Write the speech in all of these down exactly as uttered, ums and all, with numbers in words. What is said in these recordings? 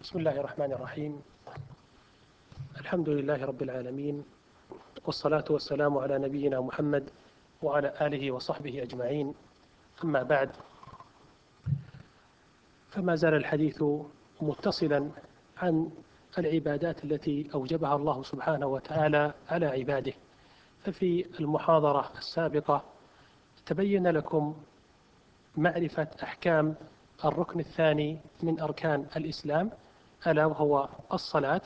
بسم الله الرحمن الرحيم. الحمد لله رب العالمين، والصلاة والسلام على نبينا محمد وعلى آله وصحبه أجمعين. أما بعد، فما زال الحديث متصلا عن العبادات التي أوجبها الله سبحانه وتعالى على عباده. ففي المحاضرة السابقة تبين لكم معرفة أحكام الركن الثاني من أركان الإسلام، ألا وهو الصلاة.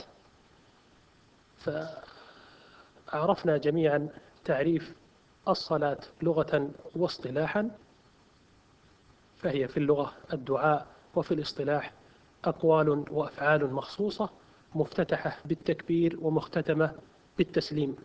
فعرفنا جميعا تعريف الصلاة لغة واصطلاحا، فهي في اللغة الدعاء، وفي الاصطلاح أقوال وأفعال مخصوصة مفتتحة بالتكبير ومختتمة بالتسليم.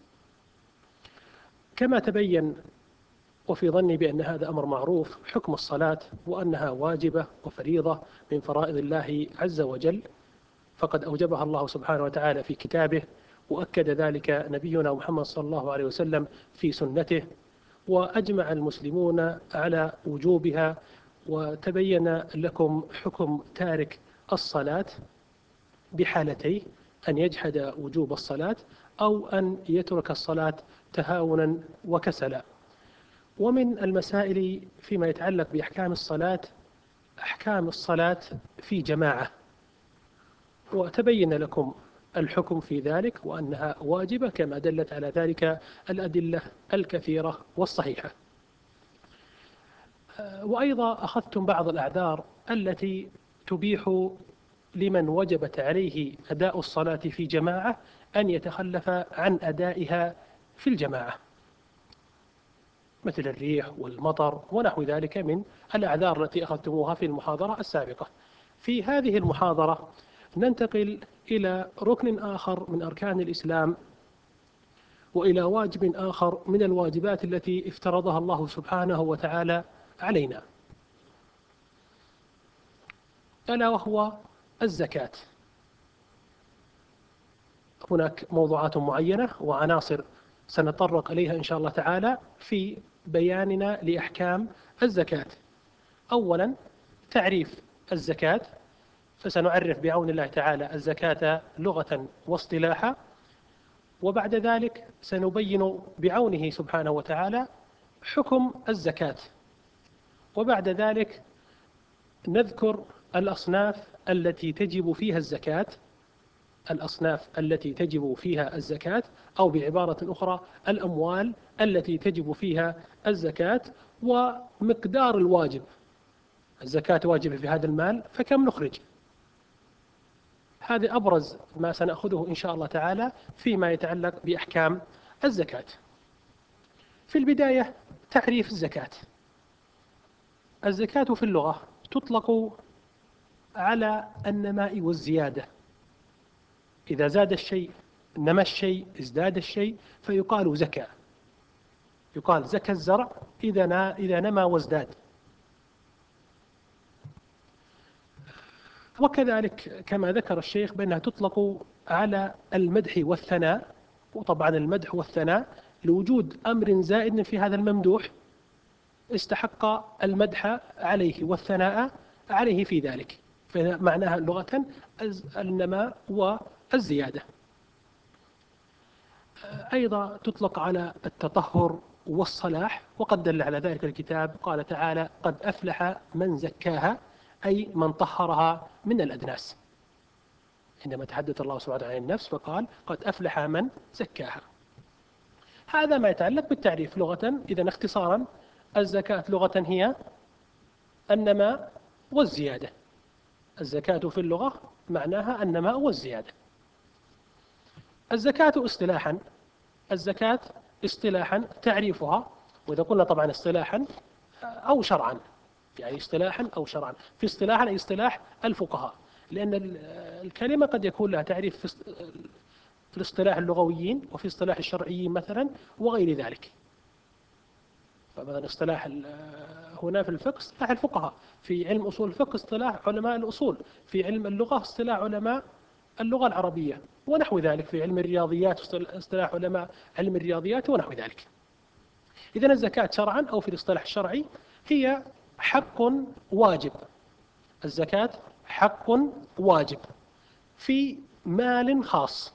كما تبين وفي ظني بأن هذا أمر معروف حكم الصلاة، وأنها واجبة وفريضة من فرائض الله عز وجل، فقد أوجبها الله سبحانه وتعالى في كتابه، وأكد ذلك نبينا محمد صلى الله عليه وسلم في سنته، وأجمع المسلمون على وجوبها. وتبين لكم حكم تارك الصلاة بحالتين: أن يجحد وجوب الصلاة، أو أن يترك الصلاة تهاونا وكسلا. ومن المسائل فيما يتعلق بأحكام الصلاة أحكام الصلاة في جماعة، وتبين لكم الحكم في ذلك وأنها واجبة كما دلت على ذلك الأدلة الكثيرة والصحيحة. وأيضا أخذتم بعض الأعذار التي تبيح لمن وجبت عليه أداء الصلاة في جماعة أن يتخلف عن أدائها في الجماعة، مثل الريح والمطر ونحو ذلك من الأعذار التي أخذتموها في المحاضرة السابقة. في هذه المحاضرة ننتقل إلى ركن آخر من أركان الإسلام، وإلى واجب آخر من الواجبات التي افترضها الله سبحانه وتعالى علينا، ألا وهو الزكاة. هناك موضوعات معينة وعناصر سنتطرق إليها إن شاء الله تعالى في بياننا لأحكام الزكاة. أولا، تعريف الزكاة، فسنعرف بعون الله تعالى الزكاة لغة واصطلاحا، وبعد ذلك سنبين بعونه سبحانه وتعالى حكم الزكاة، وبعد ذلك نذكر الأصناف التي تجب فيها الزكاة الأصناف التي تجب فيها الزكاة أو بعبارة أخرى الأموال التي تجب فيها الزكاة، ومقدار الواجب. الزكاة واجبة في هذا المال، فكم نخرج؟ هذا أبرز ما سنأخذه إن شاء الله تعالى فيما يتعلق بأحكام الزكاة. في البداية تعريف الزكاة. الزكاة في اللغة تطلق على النماء والزيادة. إذا زاد الشيء، نمى الشيء، ازداد الشيء، فيقال زكى. يقال زكى الزرع إذا إذا نمى وازداد. وكذلك كما ذكر الشيخ بأنها تطلق على المدح والثناء، وطبعا المدح والثناء لوجود أمر زائد في هذا الممدوح استحق المدح عليه والثناء عليه في ذلك، فمعناها لغة النماء والزيادة. أيضا تطلق على التطهر والصلاح، وقد دل على ذلك الكتاب، قال تعالى: قد أفلح من زكاها، أي من طهرها من الأدناس. عندما تحدث الله سبحانه عن النفس فقال: قد أفلح من زكاها. هذا ما يتعلق بالتعريف لغة. إذن اختصارا، الزكاة لغة هي النماء والزيادة. الزكاة في اللغة معناها النماء والزيادة. الزكاة اصطلاحا الزكاة اصطلاحا تعريفها، وإذا قلنا طبعا اصطلاحا أو شرعا، يعني اصطلاحا أو شرعا. في اصطلاحا أي اصطلاح الفقهاء، لأن الكلمة قد يكون لها تعريف في الاصطلاح اللغويين وفي اصطلاح الشرعيين مثلا وغير ذلك. فمثلا اصطلاح هنا في الفقه اصطلاح الفقهاء، في علم أصول الفقه اصطلاح علماء الأصول، في علم اللغة اصطلاح علماء اللغة العربية ونحو ذلك، في علم الرياضيات اصطلاح علماء علم الرياضيات ونحو ذلك. إذن الزكاة شرعا أو في الاصطلاح الشرعي هي حق واجب. الزكاة حق واجب في مال خاص،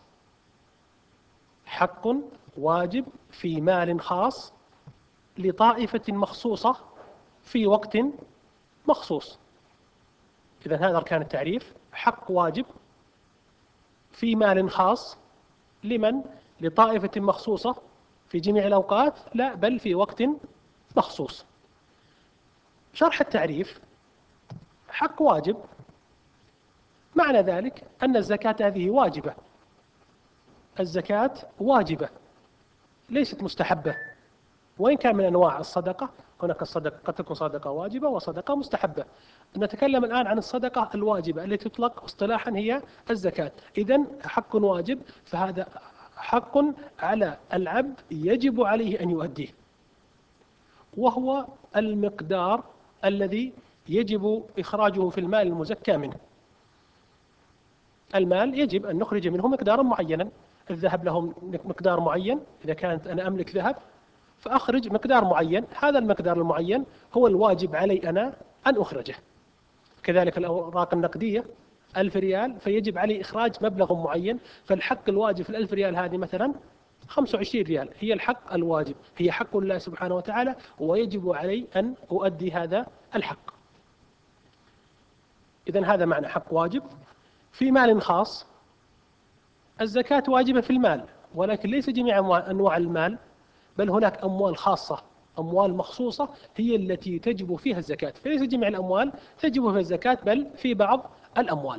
حق واجب في مال خاص لطائفة مخصوصة في وقت مخصوص. إذا هذا أركان التعريف: حق واجب في مال خاص لمن؟ لطائفة مخصوصة في جميع الأوقات؟ لا، بل في وقت مخصوص. شرح التعريف: حق واجب معنى ذلك أن الزكاة هذه واجبة. الزكاة واجبة ليست مستحبة، وإن كان من أنواع الصدقة. هناك الصدقة قد تكون صدقة واجبة وصدقة مستحبة. نتكلم الآن عن الصدقة الواجبة التي تطلق اصطلاحا هي الزكاة. إذن حق واجب، فهذا حق على العبد يجب عليه أن يؤديه، وهو المقدار الذي يجب إخراجه في المال المزكى منه. المال يجب أن نخرج منه مقدارا معينا. الذهب له مقدار معين، إذا كانت أنا أملك ذهب فأخرج مقدار معين، هذا المقدار المعين هو الواجب علي أنا أن أخرجه. كذلك الأوراق النقدية، ألف ريال، فيجب علي إخراج مبلغ معين، فالحق الواجب في الألف ريال هذه مثلا خمسة وعشرين ريال، هي الحق الواجب، هي حق الله سبحانه وتعالى، ويجب علي أن أؤدي هذا الحق. إذن هذا معنى حق واجب في مال خاص. الزكاة واجبة في المال، ولكن ليس جميع أنواع المال، بل هناك أموال خاصة، أموال مخصوصة هي التي تجب فيها الزكاة. فليس جميع الأموال تجب فيها الزكاة، بل في بعض الأموال،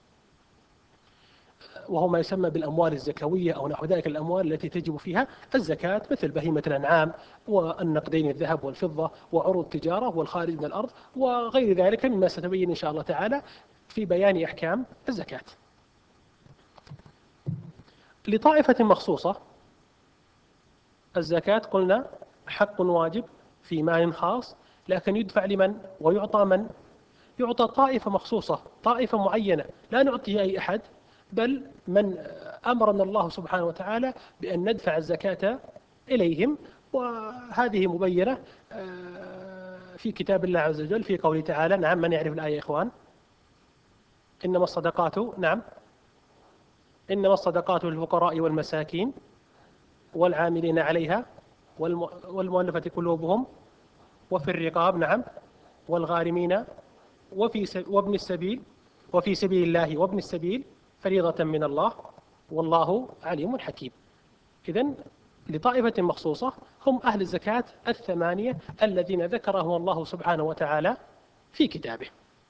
وهو ما يسمى بالأموال الزكوية أو نحو ذلك، الأموال التي تجب فيها الزكاة، مثل بهيمة الأنعام والنقدين الذهب والفضة وعروض التجارة والخارج من الأرض وغير ذلك مما ستبين إن شاء الله تعالى في بيان أحكام الزكاة. لطائفة مخصوصة الزكاة قلنا حق واجب في مال خاص، لكن يدفع لمن ويعطى من؟ يعطى طائفة مخصوصة، طائفة معينة، لا نعطيه أي أحد، بل من أمرنا الله سبحانه وتعالى بأن ندفع الزكاة إليهم. وهذه مبينة في كتاب الله عز وجل في قوله تعالى. نعم، من يعرف الآية يا إخوان؟ إنما الصدقات، نعم، إنما الصدقات للفقراء والمساكين والعاملين عليها والمؤلفة قلوبهم وفي الرقاب، نعم، والغارمين وفي وابن السبيل وفي سبيل الله وابن السبيل فريضة من الله والله عليم حكيم. إذن لطائفة مخصوصة هم أهل الزكاة الثمانية الذين ذكرهم الله سبحانه وتعالى في كتابه.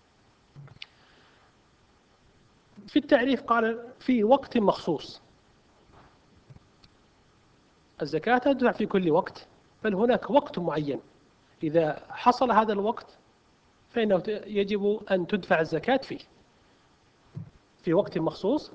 في التعريف قال في وقت مخصوص. الزكاة تدفع في كل وقت، بل هناك وقت معين، إذا حصل هذا الوقت فإنه يجب أن تدفع الزكاة فيه في وقت مخصوص.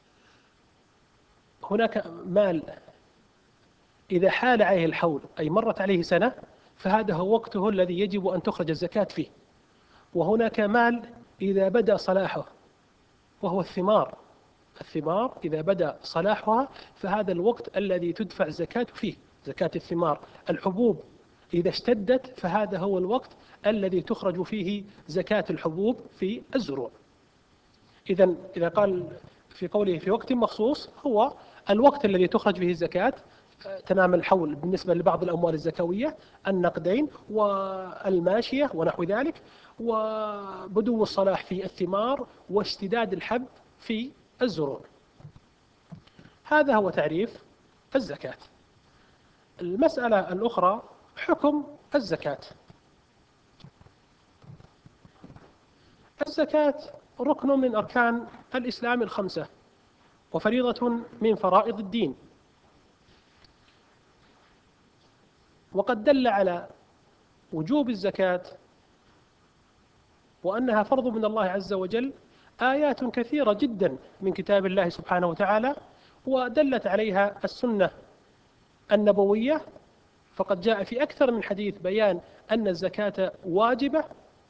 هناك مال إذا حال عليه الحول أي مرت عليه سنة فهذا هو وقته الذي يجب أن تخرج الزكاة فيه. وهناك مال إذا بدأ صلاحه وهو الثمار، الثمار إذا بدأ صلاحها فهذا الوقت الذي تدفع الزكاة فيه، زكاة الثمار. الحبوب إذا اشتدت فهذا هو الوقت الذي تخرج فيه زكاة الحبوب في الزروع. إذا إذا قال في قوله في وقت مخصوص هو الوقت الذي تخرج فيه الزكاة تمام الحول بالنسبة لبعض الأموال الزكوية، النقدين والماشية ونحو ذلك، وبدو الصلاح في الثمار واشتداد الحب في الزروع. هذا هو تعريف الزكاة. المسألة الأخرى حكم الزكاة. الزكاة ركن من أركان الإسلام الخمسة وفريضة من فرائض الدين. وقد دل على وجوب الزكاة وأنها فرض من الله عز وجل آيات كثيرة جدا من كتاب الله سبحانه وتعالى، ودلت عليها السنة النبوية، فقد جاء في أكثر من حديث بيان أن الزكاة واجبة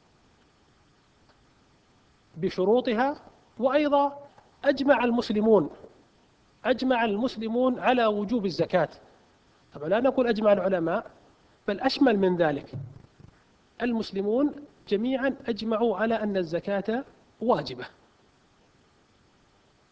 بشروطها. وأيضا أجمع المسلمون أجمع المسلمون على وجوب الزكاة. طبعا لا نقول أجمع العلماء، بل أشمل من ذلك، المسلمون جميعا أجمعوا على أن الزكاة واجبة.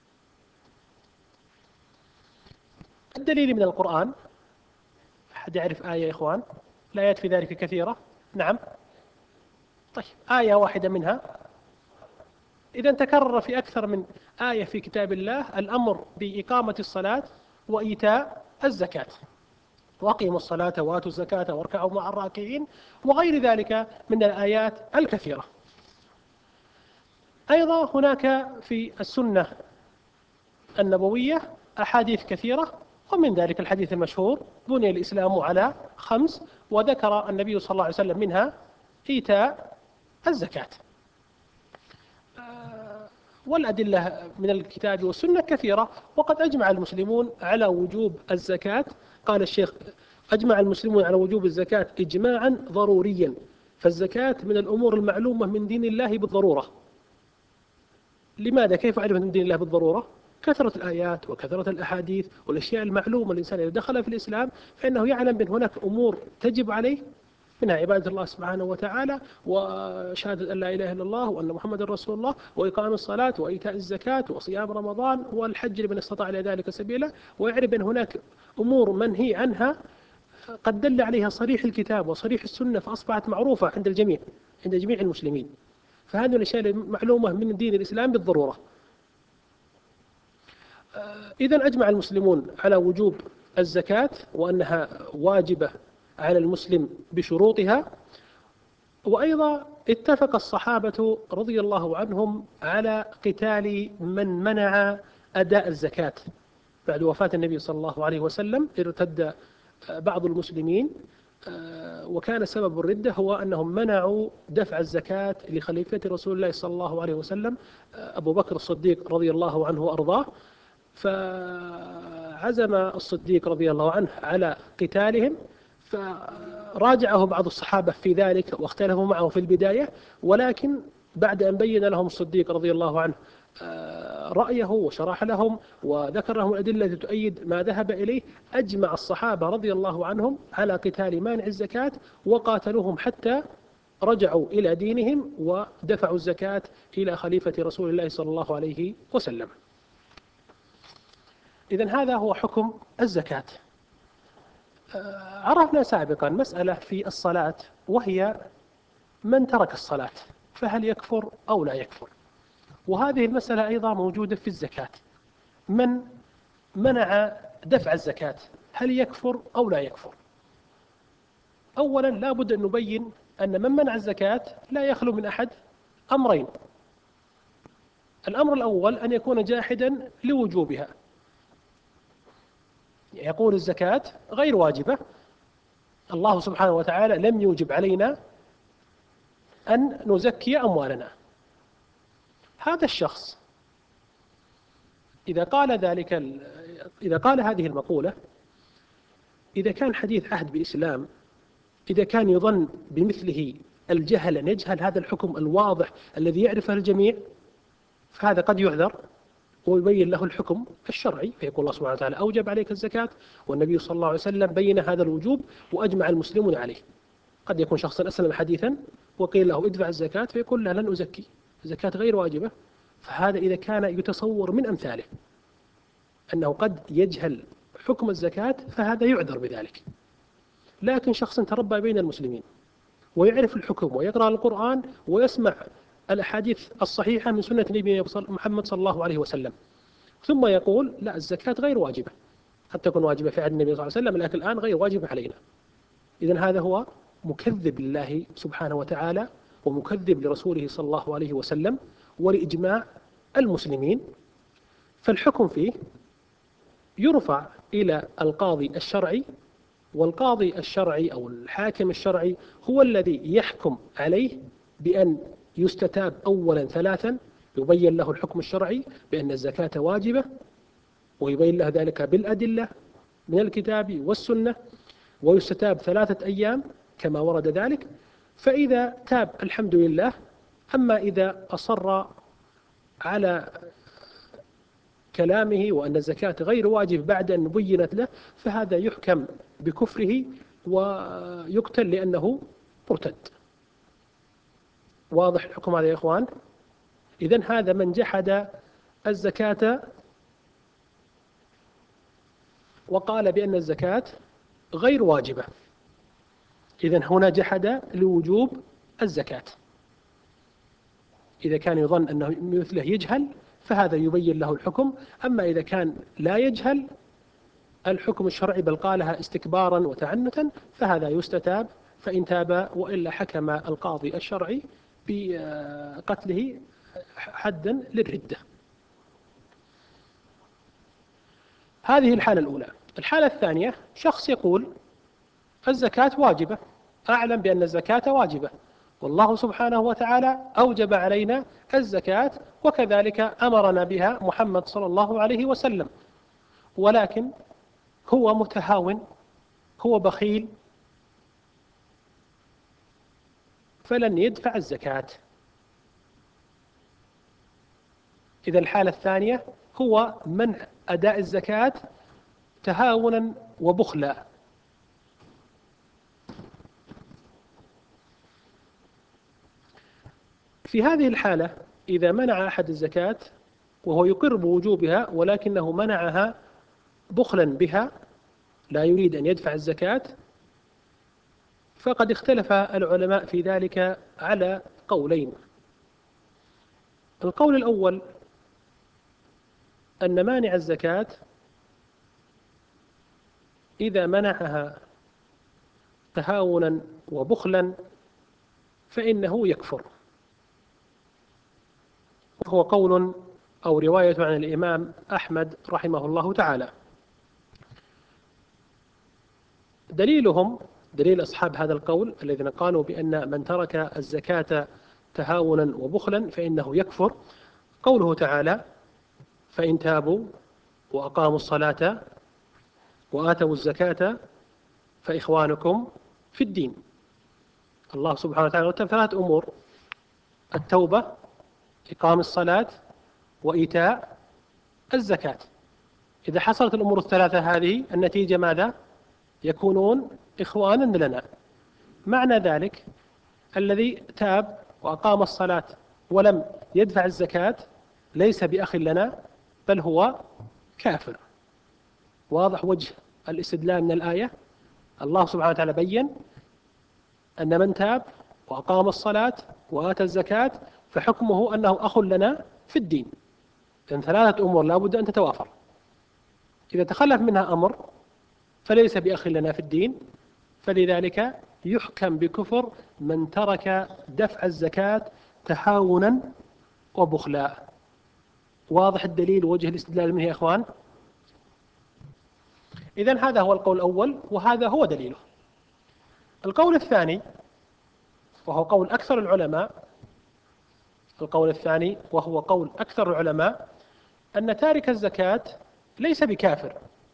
بالدليل من القرآن. أحد يعرف آية يا إخوان؟ الآيات في ذلك كثيرة. نعم. طيب آية واحدة منها إذا تكرر في أكثر من آية في كتاب الله الأمر بإقامة الصلاة وإيتاء الزكاة، وأقيموا الصلاة وآتوا الزكاة واركعوا مع الراكعين، وغير ذلك من الآيات الكثيرة. أيضا هناك في السنة النبوية أحاديث كثيرة، ومن ذلك الحديث المشهور بني الإسلام على خمس، وذكر النبي صلى الله عليه وسلم منها إيتاء الزكاة. والأدلة من الكتاب والسنة كثيرة، وقد أجمع المسلمون على وجوب الزكاة. قال الشيخ: أجمع المسلمون على وجوب الزكاة إجماعا ضروريا، فالزكاة من الأمور المعلومة من دين الله بالضرورة. لماذا؟ كيف علمت من دين الله بالضرورة؟ كثرة الآيات وكثرة الأحاديث والأشياء المعلومة. الإنسان إذا دخل في الإسلام فإنه يعلم بأن هناك أمور تجب عليه، منها عبادة الله سبحانه وتعالى، وشهادة أن لا إله إلا الله وأن محمد رسول الله، وإقام الصلاة وإيتاء الزكاة وصيام رمضان والحج لمن استطاع إلى ذلك سبيلا، ويعرف أن هناك أمور منهي عنها قد دل عليها صريح الكتاب وصريح السنة، فأصبحت معروفة عند الجميع، عند جميع المسلمين. فهذه الأشياء معلومة من دين الإسلام بالضرورة. إذن أجمع المسلمون على وجوب الزكاة وأنها واجبة على المسلم بشروطها. وأيضا اتفق الصحابة رضي الله عنهم على قتال من منع أداء الزكاة. بعد وفاة النبي صلى الله عليه وسلم ارتد بعض المسلمين، وكان سبب الردة هو أنهم منعوا دفع الزكاة لخليفة رسول الله صلى الله عليه وسلم أبو بكر الصديق رضي الله عنه وأرضاه. فعزم الصديق رضي الله عنه على قتالهم، فراجعه بعض الصحابة في ذلك واختلفوا معه في البداية، ولكن بعد أن بين لهم الصديق رضي الله عنه رأيه وشرح لهم وذكر لهم الأدلة التي تؤيد ما ذهب إليه، أجمع الصحابة رضي الله عنهم على قتال مانع الزكاة، وقاتلوهم حتى رجعوا إلى دينهم ودفعوا الزكاة إلى خليفة رسول الله صلى الله عليه وسلم. إذن هذا هو حكم الزكاة. عرفنا سابقا مسألة في الصلاة، وهي من ترك الصلاة فهل يكفر أو لا يكفر؟ وهذه المسألة أيضا موجودة في الزكاة. من منع دفع الزكاة هل يكفر أو لا يكفر؟ أولا لا بد أن نبين أن من منع الزكاة لا يخلو من أحد أمرين. الأمر الأول أن يكون جاحدا لوجوبها، يقول الزكاة غير واجبة، الله سبحانه وتعالى لم يوجب علينا أن نزكي أموالنا. هذا الشخص إذا قال ذلك، إذا قال هذه المقولة، إذا كان حديث عهد بإسلام، إذا كان يظن بمثله الجهل أن يجهل هذا الحكم الواضح الذي يعرفه الجميع، فهذا قد يعذر ويبين له الحكم الشرعي، فيقول الله سبحانه وتعالى أوجب عليك الزكاة، والنبي صلى الله عليه وسلم بين هذا الوجوب وأجمع المسلمون عليه. قد يكون شخصا أسلم حديثا وقيل له ادفع الزكاة فيقول لا لن أزكي، الزكاة غير واجبة. فهذا إذا كان يتصور من أمثاله أنه قد يجهل حكم الزكاة فهذا يعذر بذلك. لكن شخص تربى بين المسلمين ويعرف الحكم ويقرأ القرآن ويسمع الأحاديث الصحيحة من سنة النبي محمد صلى الله عليه وسلم، ثم يقول لا الزكاة غير واجبة، قد تكون واجبة في عهد النبي صلى الله عليه وسلم لكن الآن غير واجبة علينا، إذن هذا هو مكذب لله سبحانه وتعالى ومكذب لرسوله صلى الله عليه وسلم ولإجماع المسلمين. فالحكم فيه يرفع إلى القاضي الشرعي، والقاضي الشرعي أو الحاكم الشرعي هو الذي يحكم عليه بأن يستتاب أولا ثلاثا، يبين له الحكم الشرعي بأن الزكاة واجبة ويبين له ذلك بالأدلة من الكتاب والسنة، ويستتاب ثلاثة أيام كما ورد ذلك، فإذا تاب الحمد لله. أما إذا أصر على كلامه وأن الزكاة غير واجب بعد أن بينت له فهذا يحكم بكفره ويقتل لأنه مرتد. واضح الحكم هذا يا إخوان؟ إذن هذا من جحد الزكاة وقال بأن الزكاة غير واجبة. إذن هنا جحد لوجوب الزكاة. إذا كان يظن أنه مثله يجهل فهذا يبين له الحكم، أما إذا كان لا يجهل الحكم الشرعي بل قالها استكبارا وتعنتا فهذا يستتاب، فإن تاب وإلا حكم القاضي الشرعي بقتله حدا للردة. هذه الحالة الأولى. الحالة الثانية شخص يقول الزكاة واجبة، أعلم بأن الزكاة واجبة، والله سبحانه وتعالى أوجب علينا الزكاة وكذلك أمرنا بها محمد صلى الله عليه وسلم، ولكن هو متهاون، هو بخيل، فلن يدفع الزكاة. إذا الحالة الثانية هو منع أداء الزكاة تهاونا وبخلا. في هذه الحالة إذا منع أحد الزكاة وهو يقر بوجوبها ولكنه منعها بخلا بها، لا يريد أن يدفع الزكاة، فقد اختلف العلماء في ذلك على قولين. القول الأول أن مانع الزكاة إذا منعها تهاونا وبخلا فإنه يكفر، وهو قول أو رواية عن الإمام أحمد رحمه الله تعالى. دليلهم دليل أصحاب هذا القول الذين قالوا بأن من ترك الزكاة تهاونا وبخلا فإنه يكفر قوله تعالى: فإن تابوا وأقاموا الصلاة وآتوا الزكاة فإخوانكم في الدين. الله سبحانه وتعالى رتب ثلاث أمور: التوبة، إقام الصلاة، وإيتاء الزكاة. إذا حصلت الأمور الثلاثة هذه النتيجة ماذا؟ يكونون إخوانا لنا. معنى ذلك الذي تاب وأقام الصلاة ولم يدفع الزكاة ليس بأخ لنا بل هو كافر. واضح وجه الاستدلال من الآية؟ الله سبحانه وتعالى بيّن أن من تاب وأقام الصلاة وآتى الزكاة فحكمه أنه أخ لنا في الدين. لأن ثلاثة أمور لا بد أن تتوافر، إذا تخلف منها أمر فليس بأخ لنا في الدين، فلذلك يحكم بكفر من ترك دفع الزكاة تهاونا وبخلا. واضح الدليل ووجه الاستدلال منه يا إخوان؟ إذن هذا هو القول الأول وهذا هو دليله. القول الثاني وهو قول أكثر العلماء القول الثاني وهو قول أكثر العلماء أن تارك الزكاة ليس بكافر،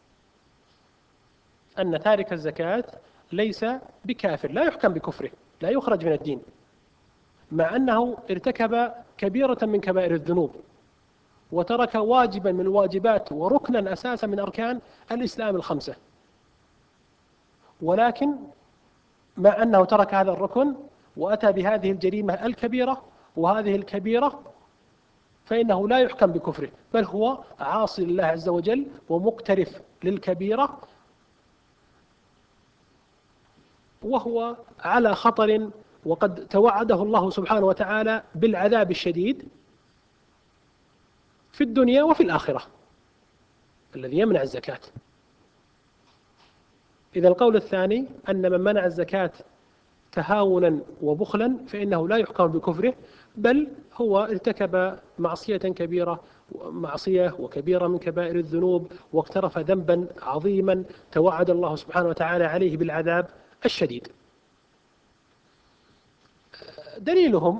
أن تارك الزكاة ليس بكافر، لا يحكم بكفره، لا يخرج من الدين، مع أنه ارتكب كبيرة من كبائر الذنوب وترك واجبا من الواجبات وركنا أساسا من أركان الإسلام الخمسة، ولكن مع أنه ترك هذا الركن وأتى بهذه الجريمة الكبيرة وهذه الكبيرة فإنه لا يحكم بكفره، بل هو عاصي لله عز وجل ومقترف للكبيرة، وهو على خطر، وقد توعده الله سبحانه وتعالى بالعذاب الشديد في الدنيا وفي الآخرة الذي يمنع الزكاة. إذا القول الثاني أن من منع الزكاة تهاونا وبخلا فإنه لا يحكم بكفره، بل هو ارتكب معصية كبيرة معصية وكبيرة من كبائر الذنوب واقترف ذنبا عظيما توعد الله سبحانه وتعالى عليه بالعذاب الشديد. دليلهم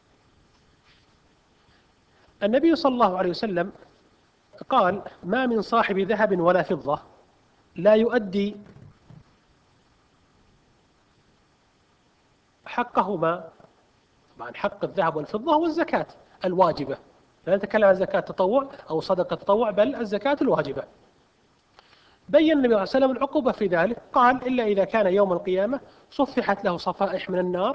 النبي صلى الله عليه وسلم قال: ما من صاحب ذهب ولا فضة لا يؤدي حقهما. طبعا حق الذهب والفضة هو الزكاة الواجبة، لا نتكلم عن زكاة تطوع أو صدقة تطوع، بل الزكاة الواجبة. بين النبي صلى الله عليه وسلم العقوبة في ذلك، قال: إلا إذا كان يوم القيامة صفحت له صفائح من النار،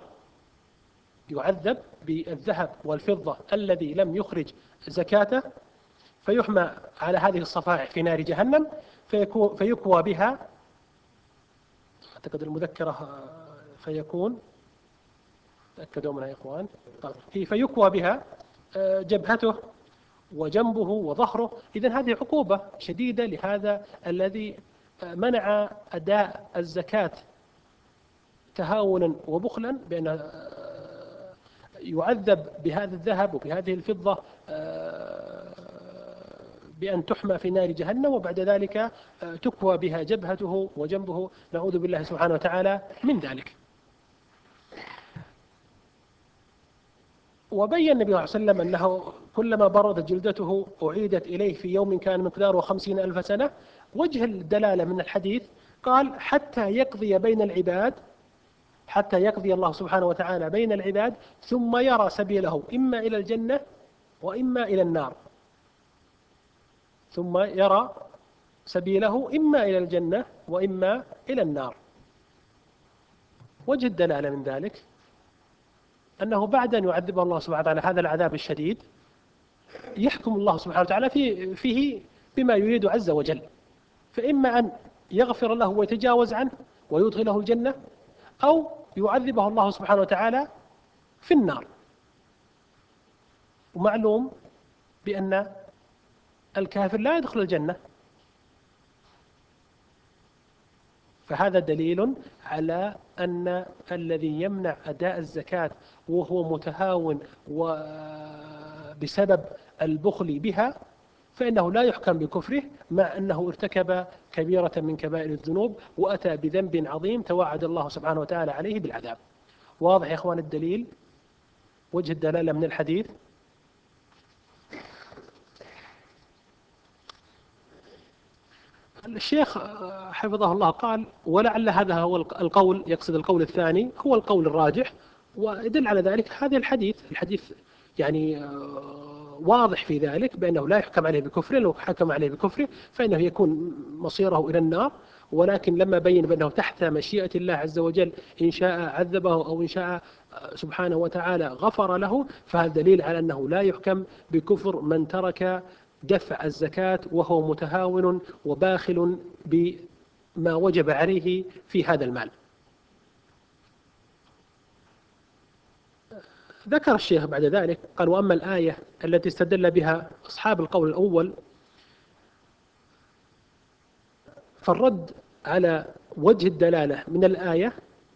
يعذب بالذهب والفضة الذي لم يخرج زكاته، فيحمى على هذه الصفائح في نار جهنم فيكوى بها، أعتقد المذكرة فيكون، تأكدوا منها يا إخوان، فيكوى بها جبهته وجنبه وظهره. إذن هذه عقوبة شديدة لهذا الذي منع أداء الزكاة تهاونا وبخلا، بأن يعذب بهذا الذهب وبهذه الفضة بأن تحمى في نار جهنم، وبعد ذلك تكوى بها جبهته وجنبه، نعوذ بالله سبحانه وتعالى من ذلك. وبين النبي صلى الله عليه وسلم أنه كلما بردت جلدته أعيدت إليه في يوم كان مقداره خمسين ألف سنة. وجه الدلالة من الحديث قال حتى يقضي بين العباد، حتى يقضي الله سبحانه وتعالى بين العباد ثم يرى سبيله إما إلى الجنة وإما إلى النار، ثم يرى سبيله إما إلى الجنة وإما إلى النار. وجه الدلالة من ذلك أنه بعد أن يعذب الله سبحانه وتعالى هذا العذاب الشديد يحكم الله سبحانه وتعالى فيه, فيه بما يريد عز وجل، فإما أن يغفر له ويتجاوز عنه ويدخله الجنة، أو يعذبه الله سبحانه وتعالى في النار. ومعلوم بأن الكافر لا يدخل الجنة، فهذا دليل على أن الذي يمنع أداء الزكاة وهو متهاون وبسبب البخل بها فإنه لا يحكم بكفره، مع أنه ارتكب كبيرة من كبائر الذنوب وأتى بذنب عظيم توعد الله سبحانه وتعالى عليه بالعذاب. واضح يا إخوان الدليل، وجه الدلالة من الحديث. الشيخ حفظه الله قال ولعل هذا هو القول، يقصد القول الثاني هو القول الراجح، ويدل على ذلك هذا الحديث. الحديث يعني واضح في ذلك بأنه لا يحكم عليه بكفره، لو حكم عليه بكفره فإنه يكون مصيره إلى النار، ولكن لما بين بأنه تحت مشيئة الله عز وجل إن شاء عذبه أو إن شاء سبحانه وتعالى غفر له، فهذا دليل على أنه لا يحكم بكفر من ترك دفع الزكاة وهو متهاون وباخل بما وجب عليه في هذا المال. ذكر الشيخ بعد ذلك قال وأما الآية التي استدل بها أصحاب القول الأول فالرد على وجه الدلالة من الآية،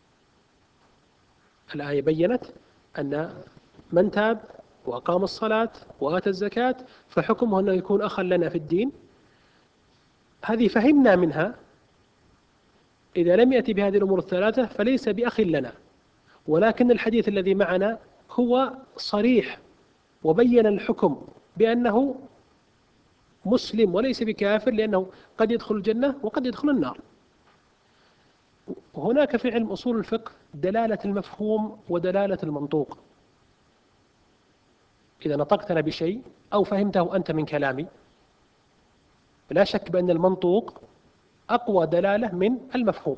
الآية بيّنت أن من تاب وأقام الصلاة وآتى الزكاة فحكمه أنه يكون أخا لنا في الدين. هذه فهمنا منها إذا لم يأتي بهذه الأمور الثلاثة فليس بأخ لنا، ولكن الحديث الذي معنا هو صريح وبين الحكم بأنه مسلم وليس بكافر، لأنه قد يدخل الجنة وقد يدخل النار. وهناك في علم أصول الفقه دلالة المفهوم ودلالة المنطوق. إذا نطقتنا بشيء أو فهمته أنت من كلامي لا شك بأن المنطوق أقوى دلالة من المفهوم.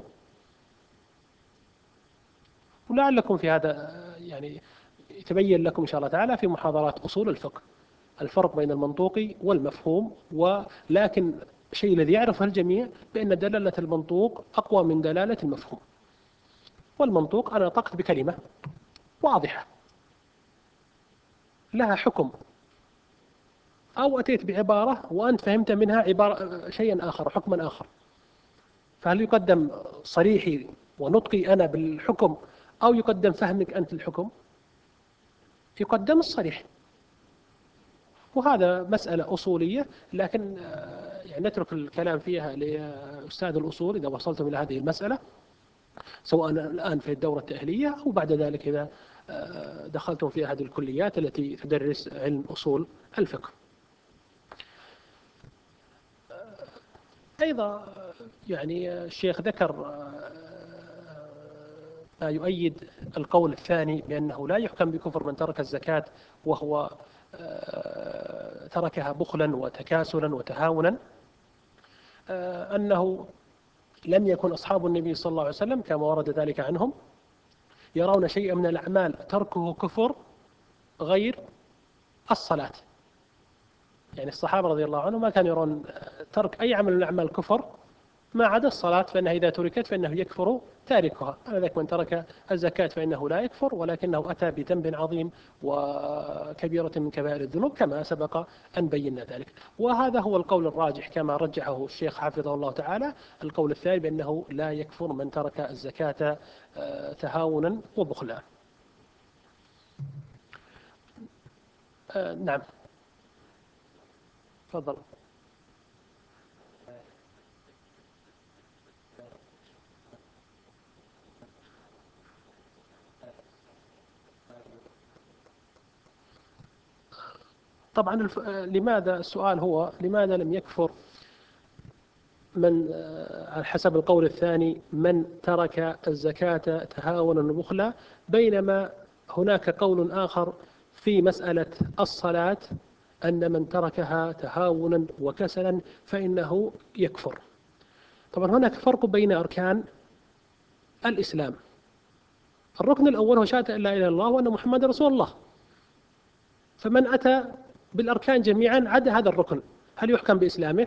ولعلكم في هذا يعني يتبين لكم إن شاء الله تعالى في محاضرات أصول الفقه الفرق بين المنطوق والمفهوم، ولكن الشيء الذي يعرفه الجميع بأن دلالة المنطوق أقوى من دلالة المفهوم. والمنطوق أنا نطقت بكلمة واضحة لها حكم، أو أتيت بعبارة وأنت فهمت منها عبارة شيئا آخر حكما آخر، فهل يقدم صريحي ونطقي أنا بالحكم أو يقدم فهمك أنت للحكم؟ يقدم الصريح. وهذا مسألة أصولية، لكن يعني نترك الكلام فيها لأستاذ الأصول إذا وصلتم إلى هذه المسألة، سواء الآن في الدورة التأهيلية أو بعد ذلك إذا دخلتم في هذه الكليات التي تدرس علم أصول الفقه. أيضا يعني الشيخ ذكر ما يؤيد القول الثاني بأنه لا يحكم بكفر من ترك الزكاة وهو تركها بخلا وتكاسلا وتهاونا، أنه لم يكن أصحاب النبي صلى الله عليه وسلم كما ورد ذلك عنهم يرون شيئا من الأعمال تركه كفر غير الصلاة. يعني الصحابة رضي الله عنهم ما كانوا يرون ترك أي عمل من الأعمال كفر ما عدا الصلاة، فإنها إذا تركت فإنه يكفر تاركها. ذلك من ترك الزكاة فإنه لا يكفر، ولكنه أتى بذنب عظيم وكبيرة من كبائر الذنوب كما سبق أن بينا ذلك. وهذا هو القول الراجح كما رجحه الشيخ حفظه الله تعالى. القول الثاني بأنه لا يكفر من ترك الزكاة تهاونا وبخلا. نعم، تفضل. طبعا الف... لماذا السؤال هو لماذا لم يكفر من على حسب القول الثاني من ترك الزكاة تهاونا وبخلا، بينما هناك قول آخر في مسألة الصلاة أن من تركها تهاونا وكسلا فإنه يكفر. طبعا هناك فرق بين أركان الإسلام. الركن الأول هو شهادة أن لا إله إلا الله وأن محمد رسول الله، فمن أتى بالأركان جميعا عدا هذا الركن هل يحكم بإسلامه؟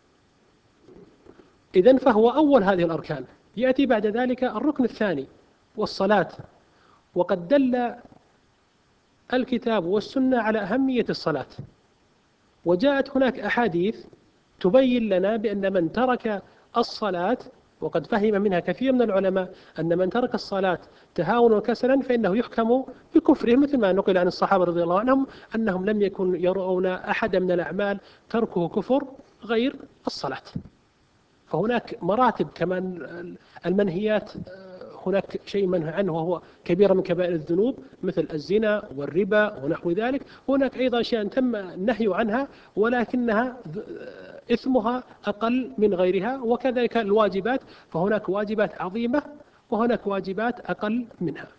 إذن فهو أول هذه الأركان. يأتي بعد ذلك الركن الثاني والصلاة، وقد دل الكتاب والسنة على أهمية الصلاة، وجاءت هناك أحاديث تبين لنا بأن من ترك الصلاة، وقد فهم منها كثير من العلماء أن من ترك الصلاة تهاونا وكسلا فإنه يحكم بكفره، مثل ما نقل عن الصحابة رضي الله عنهم أنهم لم يكن يرون أحد من الأعمال تركه كفر غير الصلاة. فهناك مراتب كمان. المنهيات هناك شيء منهى عنه وهو كبيرة من كبائر الذنوب مثل الزنا والربا ونحو ذلك. هناك أيضا أشياء تم النهي عنها ولكنها إثمها أقل من غيرها، وكذلك الواجبات، فهناك واجبات عظيمة وهناك واجبات أقل منها.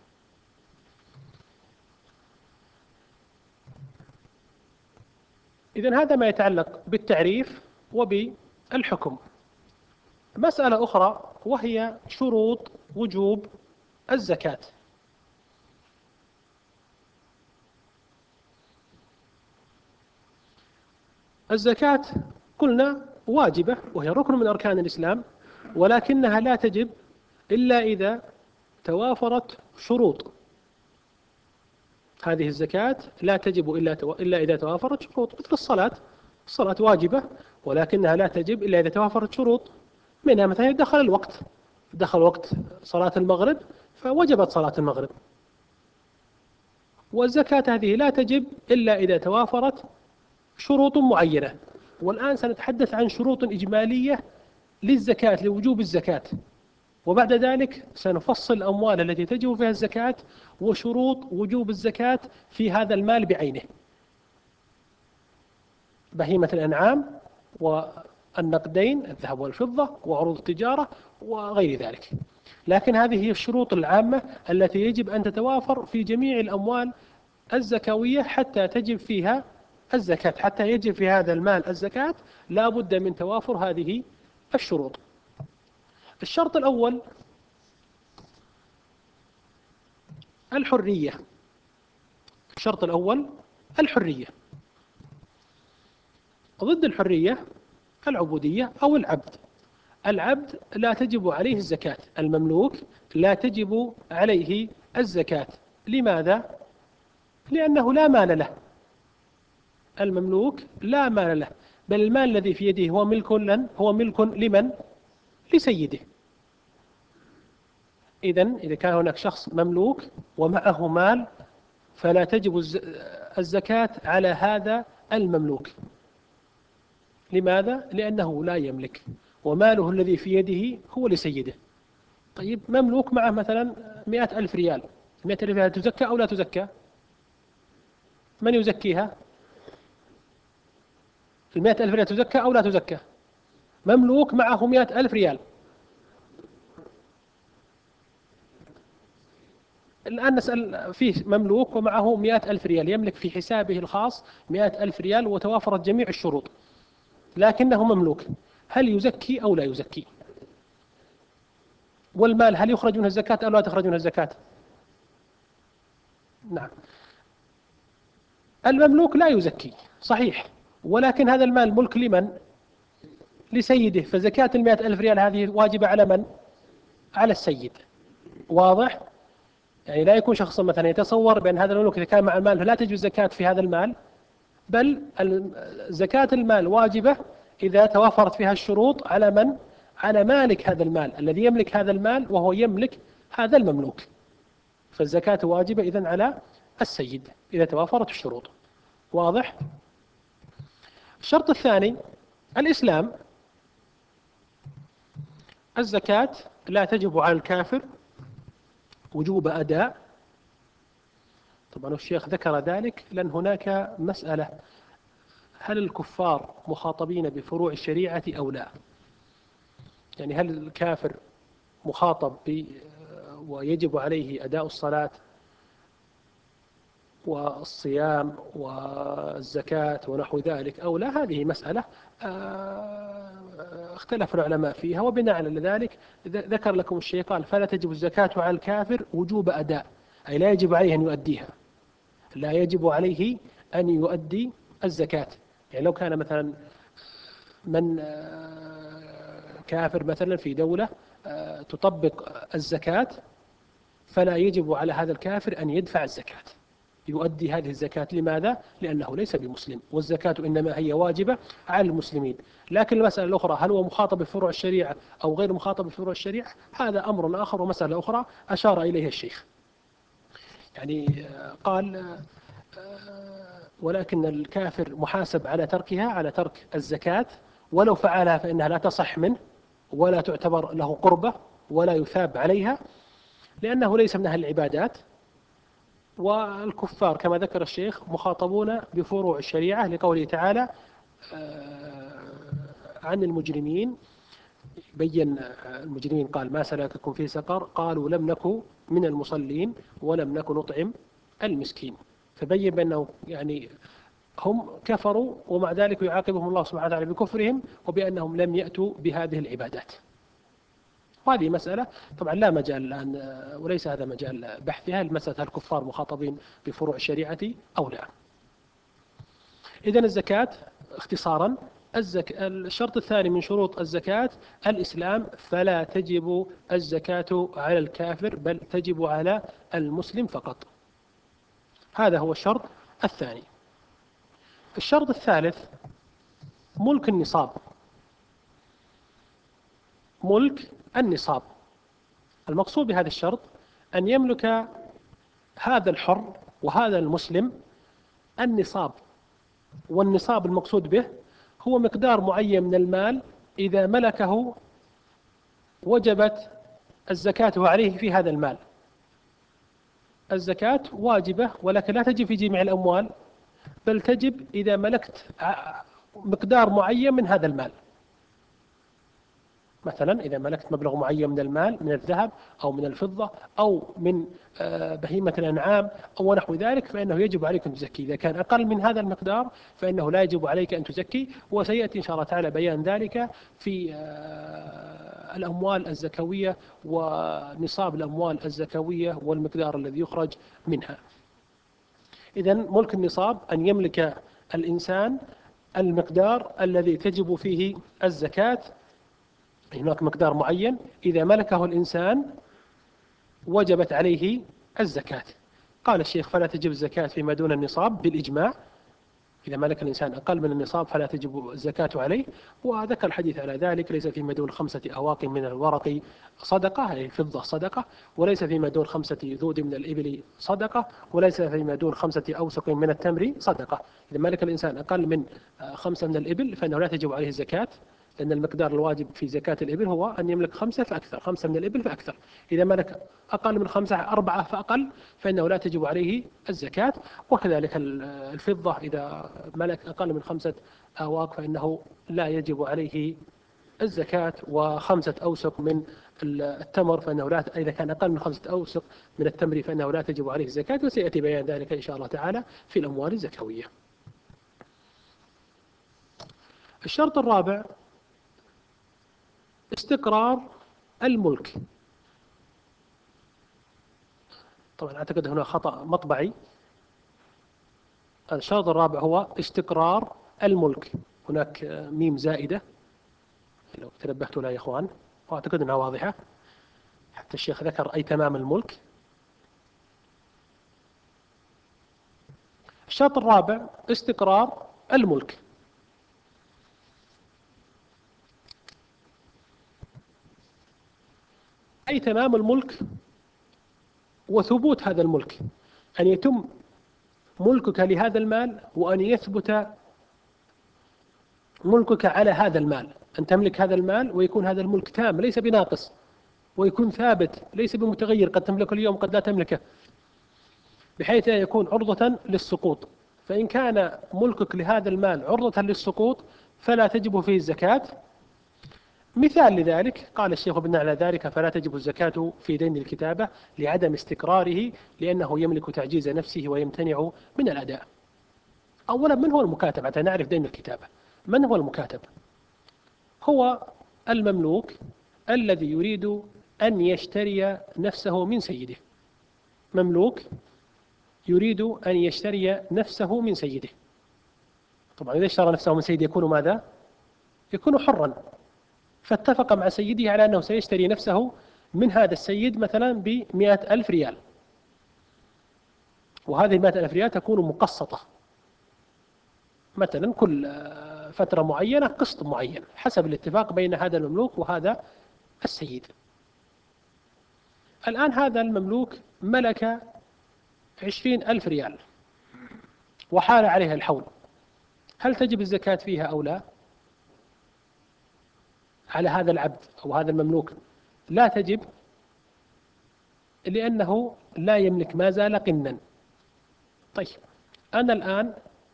إذن هذا ما يتعلق بالتعريف وبالحكم. مسألة أخرى وهي شروط وجوب الزكاة. الزكاة قلنا واجبة وهي ركن من أركان الإسلام، ولكنها لا تجب إلا إذا توافرت شروط. هذه الزكاة لا تجب إلا إلا إذا توافرت شروط، مثل الصلاة. الصلاة واجبة ولكنها لا تجب إلا إذا توافرت شروط، منها مثلا دخل الوقت، دخل وقت صلاة المغرب فوجبت صلاة المغرب. والزكاة هذه لا تجب إلا إذا توافرت شروط معينة. والآن سنتحدث عن شروط إجمالية للزكاة، لوجوب الزكاة، وبعد ذلك سنفصل الأموال التي تجب فيها الزكاة وشروط وجوب الزكاة في هذا المال بعينه: بهيمة الأنعام والنقدين الذهب والفضة وعروض التجارة وغير ذلك. لكن هذه هي الشروط العامة التي يجب أن تتوافر في جميع الأموال الزكوية حتى تجب فيها الزكاة. حتى يجب في هذا المال الزكاة لا بد من توافر هذه الشروط. الشرط الأول الحرية. الشرط الأول الحرية. ضد الحرية العبودية أو العبد. العبد لا تجب عليه الزكاة، المملوك لا تجب عليه الزكاة. لماذا؟ لأنه لا مال له. المملوك لا مال له، بل المال الذي في يده هو ملك لن هو ملك لمن؟ لسيده. إذن إذا كان هناك شخص مملوك ومعه مال فلا تجب الزكاة على هذا المملوك. لماذا؟ لأنه لا يملك وماله الذي في يده هو لسيده. طيب مملوك معه مثلا مئة ألف ريال، مئة ألف ريال تزكى أو لا تزكى؟ من يزكيها؟ المئة ألف ريال تزكى أو لا تزكى؟ مملوك معه مئة ألف ريال. الآن نسأل فيه مملوك ومعه مئة ألف ريال، يملك في حسابه الخاص مئة ألف ريال وتوافرت جميع الشروط، لكنه مملوك، هل يزكي أو لا يزكي؟ والمال هل يخرج منه الزكاة أو لا تخرج منه الزكاة؟ نعم. المملوك لا يزكي صحيح، ولكن هذا المال ملك لمن؟ لسيده، فزكاة المئة ألف ريال هذه واجبة على من؟ على السيد. واضح؟ يعني لا يكون شخص مثلا يتصور بأن هذا الملك إذا كان مع المال لا تجب الزكاة في هذا المال، بل زكاة المال واجبة إذا توافرت فيها الشروط على من؟ على مالك هذا المال الذي يملك هذا المال وهو يملك هذا المملوك. فالزكاة واجبة إذن على السيد إذا توافرت الشروط. واضح؟ الشرط الثاني الإسلام. الزكاة لا تجب على الكافر وجوب أداء. طبعا الشيخ ذكر ذلك لأن هناك مسألة: هل الكفار مخاطبين بفروع الشريعة أو لا؟ يعني هل الكافر مخاطب ب ويجب عليه أداء الصلاة والصيام والزكاة ونحو ذلك أو لا؟ هذه مسألة اختلف العلماء فيها، وبناء على ذلك ذكر لكم الشيخ قال: فلا تجب الزكاة على الكافر وجوب أداء، أي لا يجب عليه أن يؤديها، لا يجب عليه أن يؤدي الزكاة. يعني لو كان مثلا من كافر مثلا في دولة تطبق الزكاة، فلا يجب على هذا الكافر أن يدفع الزكاة، يؤدي هذه الزكاة. لماذا؟ لأنه ليس بمسلم، والزكاة إنما هي واجبة على المسلمين. لكن المسألة الأخرى: هل هو مخاطب بفروع الشريعة أو غير مخاطب بفروع الشريعة؟ هذا أمر آخر ومسألة أخرى أشار إليها الشيخ. يعني قال: ولكن الكافر محاسب على تركها، على ترك الزكاة، ولو فعلها فإنها لا تصح منه ولا تعتبر له قربة ولا يثاب عليها، لأنه ليس من أهل العبادات. والكفار كما ذكر الشيخ مخاطبون بفروع الشريعة لقوله تعالى عن المجرمين: بين المجرمين قال: ما سلككم في سقر؟ قالوا: لم نكن من المصلين ولم نكن نطعم المسكين. فبين بأنه يعني هم كفروا، ومع ذلك يعاقبهم الله سبحانه وتعالى بكفرهم وبأنهم لم يأتوا بهذه العبادات. وهذه مسألة طبعا لا مجال الآن وليس هذا مجال بحثها، المسألة الكفار مخاطبين بفروع الشريعة أو لا. إذن الزكاة اختصارا: الزك... الشرط الثاني من شروط الزكاة الإسلام، فلا تجب الزكاة على الكافر بل تجب على المسلم فقط. هذا هو الشرط الثاني. الشرط الثالث ملك النصاب. ملك النصاب، المقصود بهذا الشرط أن يملك هذا الحر وهذا المسلم النصاب. والنصاب المقصود به هو مقدار معين من المال إذا ملكه وجبت الزكاة عليه في هذا المال. الزكاة واجبة ولكن لا تجب في جميع الأموال، بل تجب إذا ملكت مقدار معين من هذا المال. مثلا إذا ملكت مبلغ معين من المال من الذهب أو من الفضة أو من بهيمة الأنعام أو نحو ذلك، فإنه يجب عليك أن تزكي. إذا كان أقل من هذا المقدار فإنه لا يجب عليك أن تزكي، وسيأتي إن شاء الله تعالى بيان ذلك في الأموال الزكوية ونصاب الأموال الزكوية والمقدار الذي يخرج منها. إذن ملك النصاب أن يملك الإنسان المقدار الذي تجب فيه الزكاة. هناك مقدار معين إذا ملكه الإنسان وجبت عليه الزكاة. قال الشيخ: فلا تجب الزكاة فيما دون النصاب بالإجماع. إذا ملك الإنسان أقل من النصاب فلا تجب الزكاة عليه، وذكر الحديث على ذلك: ليس فيما دون خمسة أواق من الورق صدقة، أي الفضة صدقة، وليس فيما دون خمسة ذود من الإبل صدقة، وليس فيما دون خمسة أوسق من التمر صدقة. إذا ملك الإنسان أقل من خمسة من الإبل فإنه لا تجب عليه الزكاة، لأن المقدار الواجب في زكاة الإبل هو أن يملك خمسة فأكثر، خمسة من الإبل فأكثر. إذا ملك أقل من خمسة، أربعة فأقل، فإنه لا تجب عليه الزكاة. وكذلك الفضة إذا ملك أقل من خمسة آواق فإنه لا يجب عليه الزكاة. وخمسة أوسق من التمر فإنه لا، إذا كان أقل من خمسة أوسق من التمر فإنه لا تجب عليه الزكاة، وسيأتي بيان ذلك إن شاء الله تعالى في الأموال الزكوية. الشرط الرابع استقرار الملك. طبعا أعتقد هنا خطأ مطبعي. الشرط الرابع هو استقرار الملك هناك ميم زائدة لو تنبهتوا لها يا إخوان، وأعتقد أنها واضحة، حتى الشيخ ذكر أي تمام الملك. الشرط الرابع استقرار الملك. أي تمام الملك وثبوت هذا الملك، أن يتم ملكك لهذا المال وأن يثبت ملكك على هذا المال، أن تملك هذا المال ويكون هذا الملك تام ليس بناقص، ويكون ثابت ليس بمتغير، قد تملكه اليوم قد لا تملكه، بحيث لا يكون عرضة للسقوط. فإن كان ملكك لهذا المال عرضة للسقوط فلا تجب فيه الزكاة. مثال لذلك قال الشيخ بن على ذلك فلا تجب الزكاة في دين الكتابة لعدم استقراره، لأنه يملك تعجيز نفسه ويمتنع من الأداء. أولا، من هو المكاتب حتى نعرف دين الكتابة؟ من هو المكاتب؟ هو المملوك الذي يريد أن يشتري نفسه من سيده. مملوك يريد أن يشتري نفسه من سيده. طبعا إذا اشترى نفسه من سيده يكون ماذا؟ يكون حرا، فاتفق مع سيده على أنه سيشتري نفسه من هذا السيد مثلا بمئة ألف ريال، وهذه المئة ألف ريال تكون مقسطة، مثلا كل فترة معينة قسط معين حسب الاتفاق بين هذا المملوك وهذا السيد. الآن هذا المملوك ملك عشرين ألف ريال وحال عليها الحول، هل تجب الزكاة فيها أو لا؟ على هذا العبد أو هذا المملوك لا تجب، لأنه لا يملك، ما زال قنا. طيب، أنا الآن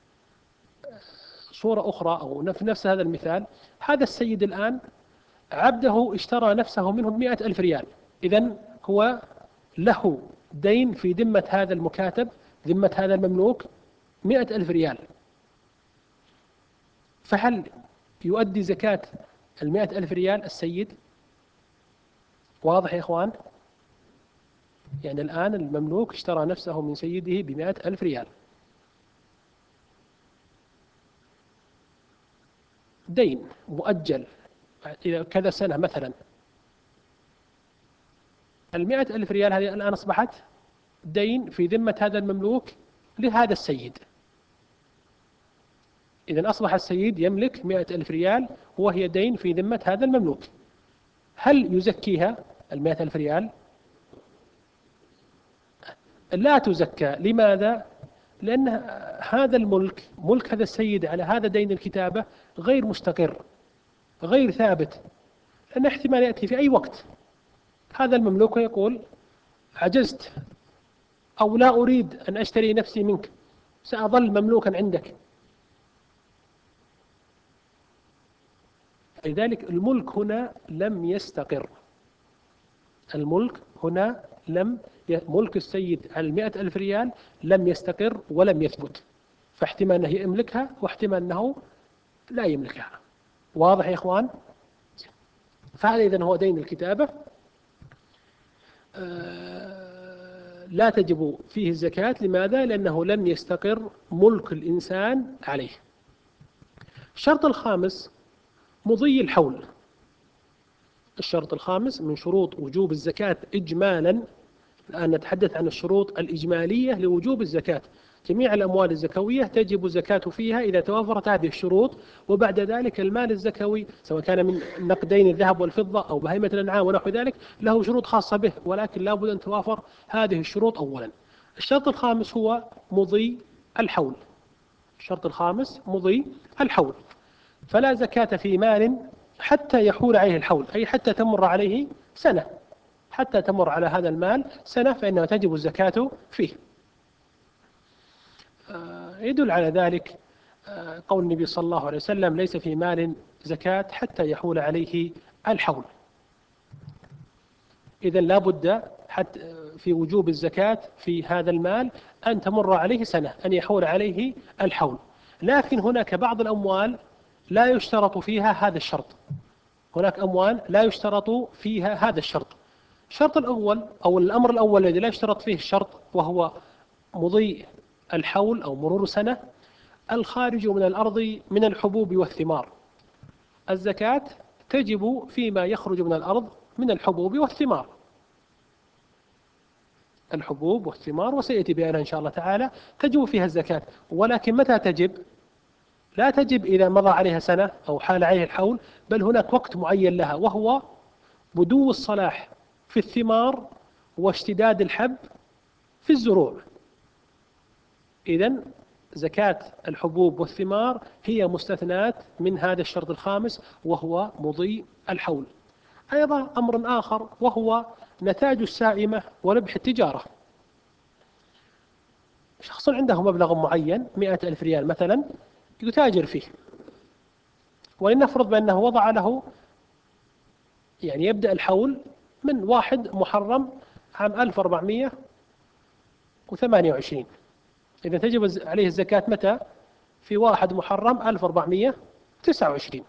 صورة أخرى أو في نفس هذا المثال، هذا السيد الآن عبده اشترى نفسه منه بمئة ألف ريال، إذن هو له دين في ذمة هذا المكاتب، ذمة هذا المملوك مئة ألف ريال، فهل يؤدي زكاة المئة ألف ريال السيد؟ واضح يا إخوان؟ يعني الآن المملوك اشترى نفسه من سيده بمئة ألف ريال، دين مؤجل إلى كذا سنة مثلا. المئة ألف ريال هذه الآن أصبحت دين في ذمة هذا المملوك لهذا السيد، إذن أصبح السيد يملك مئة ألف ريال وهي دين في ذمة هذا المملوك. هل يزكيها المئة ألف ريال؟ لا تزكى. لماذا؟ لأن هذا الملك، ملك هذا السيد على هذا دين الكتابة غير مستقر، غير ثابت، لأن احتمال يأتي في أي وقت هذا المملوك يقول عجزت أو لا أريد أن أشتري نفسي منك، سأظل مملوكا عندك. لذلك الملك هنا لم يستقر، الملك هنا لم ي... ملك السيد على المئة ألف ريال لم يستقر ولم يثبت، فاحتمال أنه يملكها واحتمال أنه لا يملكها. واضح يا إخوان؟ فهذا إذن هو دين الكتابة، آه لا تجب فيه الزكاة. لماذا؟ لأنه لم يستقر ملك الإنسان عليه. الشرط الخامس مضي الحول. الشرط الخامس من شروط وجوب الزكاة إجمالا، الآن نتحدث عن الشروط الإجمالية لوجوب الزكاة. جميع الأموال الزكوية تجب الزكاة فيها إذا توفرت هذه الشروط، وبعد ذلك المال الزكوي سواء كان من نقدين الذهب والفضة أو بهيمة الأنعام ونحو ذلك له شروط خاصة به، ولكن لا بد أن توافر هذه الشروط أولا. الشرط الخامس هو مضي الحول. الشرط الخامس مضي الحول، فلا زكاة في مال حتى يحول عليه الحول، أي حتى تمر عليه سنة، حتى تمر على هذا المال سنة فإنها تجب الزكاة فيه. يدل على ذلك قول النبي صلى الله عليه وسلم ليس في مال زكاة حتى يحول عليه الحول. إذن لا بد حتى في وجوب الزكاة في هذا المال أن تمر عليه سنة، أن يحول عليه الحول. لكن هناك بعض الأموال لا يشترط فيها هذا الشرط، هناك أموال لا يشترط فيها هذا الشرط. الشرط الأول أو الأمر الأول الذي لا يشترط فيه الشرط وهو مضي الحول أو مرور سنة، الخارج من الأرض من الحبوب والثمار. الزكاة تجب فيما يخرج من الأرض من الحبوب والثمار، الحبوب والثمار، وسيأتي بيانها إن شاء الله تعالى، تجب فيها الزكاة. ولكن متى تجب؟ لا تجب إذا مضى عليها سنة أو حال عليه الحول، بل هناك وقت معين لها، وهو بدو الصلاح في الثمار واشتداد الحب في الزروع. إذن زكاة الحبوب والثمار هي مستثنات من هذا الشرط الخامس، وهو مضي الحول. أيضا أمر آخر وهو نتاج السائمة وربح التجارة. شخص عنده مبلغ معين مئة ألف ريال مثلا يتاجر فيه، ولنفرض بأنه وضع له، يعني يبدأ الحول من واحد محرم عام ألف وأربعمئة وثمانية وعشرين، إذا تجب عليه الزكاة متى؟ في واحد محرم ألف وأربعمئة وتسعة وعشرين.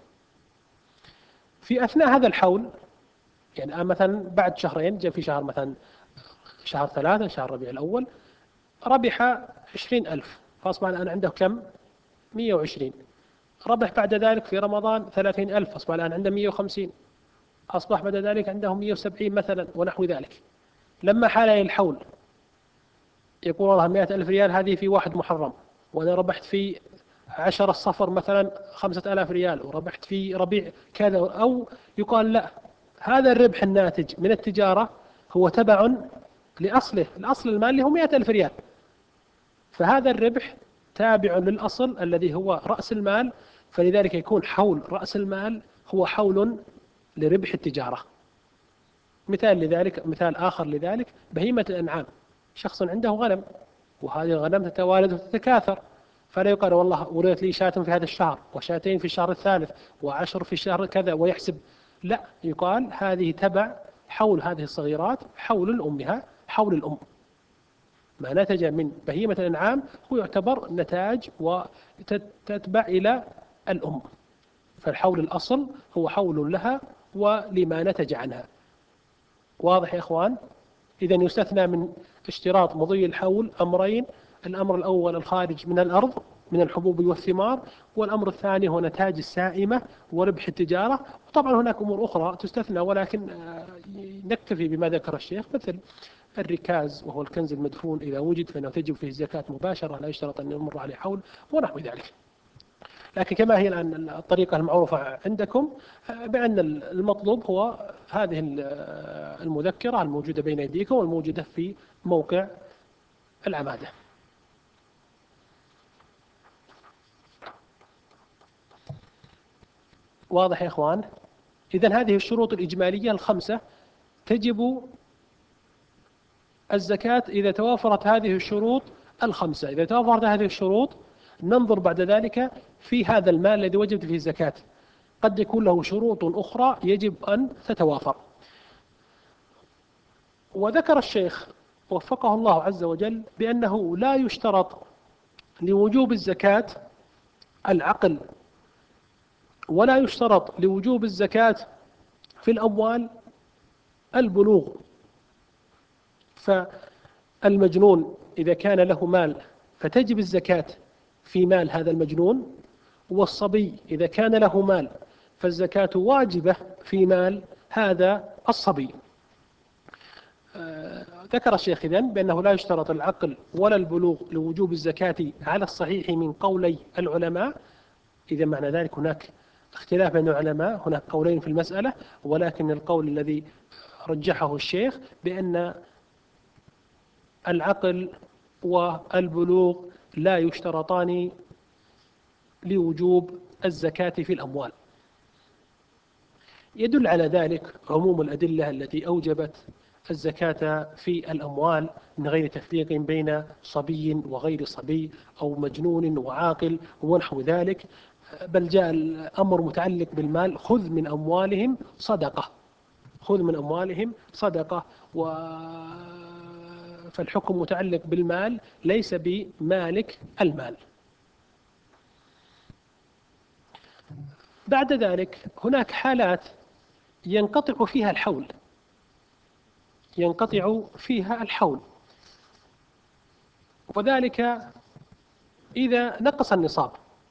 في أثناء هذا الحول، يعني مثلا بعد شهرين، جاء في شهر مثلا شهر ثلاثة، شهر ربيع الأول، ربح عشرين ألف، فأصبح الآن عنده كم؟ مئة وعشرين. ربح بعد ذلك في رمضان ثلاثين ألف، أصبح الآن عنده مئة وخمسين. أصبح بعد ذلك عنده مئة وسبعين مثلا ونحو ذلك. لما حال الحول يقول والله مئة ألف ريال هذه في واحد محرم، وأنا ربحت في عشر الصفر مثلا خمسة آلاف ريال، وربحت في ربيع كذا، أو يقال لا، هذا الربح الناتج من التجارة هو تبع لأصله، الأصل المال اللي هو مئة ألف ريال، فهذا الربح تابع للأصل الذي هو رأس المال، فلذلك يكون حول رأس المال هو حول لربح التجارة. مثال لذلك، مثال آخر لذلك بهيمة الأنعام. شخص عنده غنم، وهذه الغنم تتوالد وتتكاثر، فلا يقال والله ولدت لي شاة في هذا الشهر، وشاتين في الشهر الثالث، وعشر في الشهر كذا، ويحسب. لا، يقال هذه تبع حول هذه الصغيرات حول الأمها، حول الأم. ما نتج من بهيمة الأنعام هو يعتبر نتاج وتتبع إلى الأم، فالحول الأصل هو حول لها ولما نتج عنها. واضح يا إخوان؟ إذن يستثنى من اشتراط مضي الحول أمرين: الأمر الأول الخارج من الأرض من الحبوب والثمار، والأمر الثاني هو نتاج السائمة وربح التجارة. وطبعا هناك أمور أخرى تستثنى، ولكن نكتفي بما ذكر الشيخ، مثل الركاز وهو الكنز المدفون، إذا وجد فإنه تجب فيه الزكاة مباشرة، لا يشترط أن يمر عليه حول ونحو ذلك. لكن كما هي الآن الطريقة المعروفة عندكم، بأن المطلوب هو هذه المذكرة الموجودة بين أيديكم والموجودة في موقع العمادة. واضح يا إخوان؟ إذن هذه الشروط الإجمالية الخمسة تجب الزكاة إذا توافرت هذه الشروط الخمسة. إذا توافرت هذه الشروط ننظر بعد ذلك في هذا المال الذي وجبت فيه الزكاة، قد يكون له شروط أخرى يجب أن تتوافر. وذكر الشيخ وفقه الله عز وجل بأنه لا يشترط لوجوب الزكاة العقل، ولا يشترط لوجوب الزكاة في الأموال البلوغ. فالمجنون إذا كان له مال فتجب الزكاة في مال هذا المجنون، والصبي إذا كان له مال فالزكاة واجبة في مال هذا الصبي. ذكر الشيخ إذن بأنه لا يشترط العقل ولا البلوغ لوجوب الزكاة على الصحيح من قولي العلماء. إذا معنى ذلك هناك اختلاف بين العلماء، هناك قولين في المسألة، ولكن القول الذي رجحه الشيخ بأن العقل والبلوغ لا يشترطان لوجوب الزكاة في الأموال. يدل على ذلك عموم الأدلة التي أوجبت الزكاة في الأموال من غير تفريق بين صبي وغير صبي أو مجنون وعاقل ونحو ذلك، بل جاء الأمر متعلق بالمال: خذ من أموالهم صدقة، خذ من أموالهم صدقة. و فالحكم متعلق بالمال ليس بمالك المال. بعد ذلك هناك حالات ينقطع فيها الحول، ينقطع فيها الحول، وذلك إذا نقص النصاب.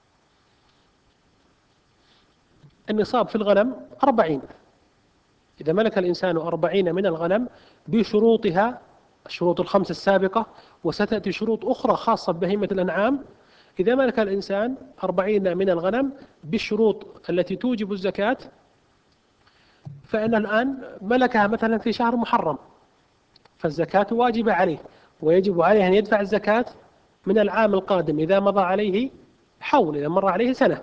النصاب في الغنم أربعين، إذا ملك الإنسان أربعين من الغنم بشروطها، الشروط الخمس السابقة، وستأتي شروط أخرى خاصة ببهيمة الأنعام. إذا ملك الإنسان أربعين من الغنم بالشروط التي توجب الزكاة، فإن الآن ملكها مثلا في شهر محرم، فالزكاة واجبة عليه، ويجب عليه أن يدفع الزكاة من العام القادم إذا مضى عليه حول، إذا مر عليه سنة.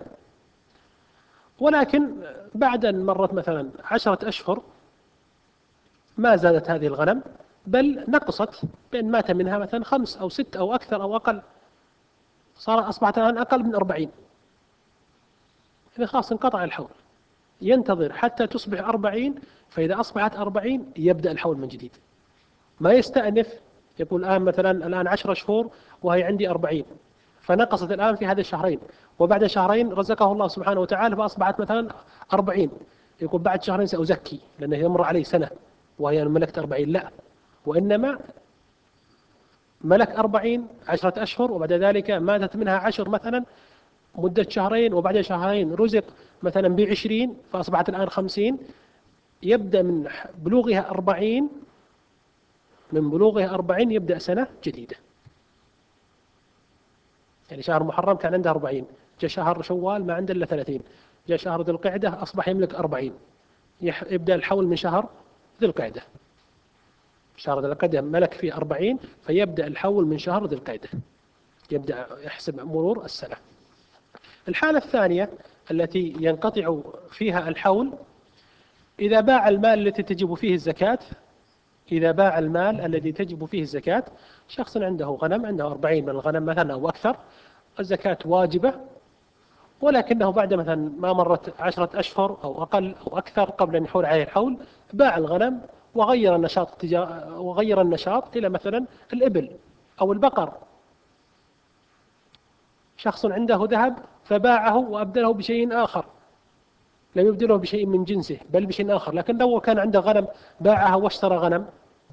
ولكن بعد أن مرت مثلا عشرة أشهر ما زادت هذه الغنم، بل نقصت، بأن مات منها مثلا خمس أو ست أو أكثر أو أقل، صار أصبحت الآن أقل من أربعين، إذا خلاص انقطع الحول، ينتظر حتى تصبح أربعين، فإذا أصبحت أربعين يبدأ الحول من جديد، ما يستأنف يقول الآن مثلا الآن عشرة شهور وهي عندي أربعين، فنقصت الآن في هذه الشهرين، وبعد شهرين رزقه الله سبحانه وتعالى فأصبحت مثلا أربعين، يقول بعد شهرين سأزكي لأنه يمر عليه سنة وهي ملكت أربعين، لا، وإنما ملك أربعين عشرة أشهر، وبعد ذلك ماتت منها عشر مثلا مدة شهرين، وبعد شهرين رزق مثلا بعشرين فأصبحت الآن خمسين، يبدأ من بلوغها أربعين، من بلوغها أربعين يبدأ سنة جديدة. يعني شهر محرم كان عنده أربعين، جاء شهر شوال ما عنده إلا ثلاثين، جاء شهر ذي القعدة أصبح يملك أربعين، يبدأ الحول من شهر ذي القعدة، شهر ذي القعدة ملك فيه أربعين، فيبدأ الحول من شهر ذي القعدة، يبدأ يحسب مرور السنة. الحالة الثانية التي ينقطع فيها الحول إذا باع المال التي تجب فيه الزكاة. إذا باع المال الذي تجب فيه الزكاة، شخص عنده غنم، عنده أربعين من الغنم مثلا أو أكثر، الزكاة واجبة، ولكنه بعد مثلا ما مرت عشرة أشهر أو أقل أو أكثر قبل أن يحول عليه الحول باع الغنم وغير النشاط وغير النشاط إلى مثلا الإبل أو البقر. شخص عنده ذهب فباعه وأبدله بشيء آخر، لم يبدله بشيء من جنسه بل بشيء آخر، لكن لو كان عنده غنم باعها واشترى غنم،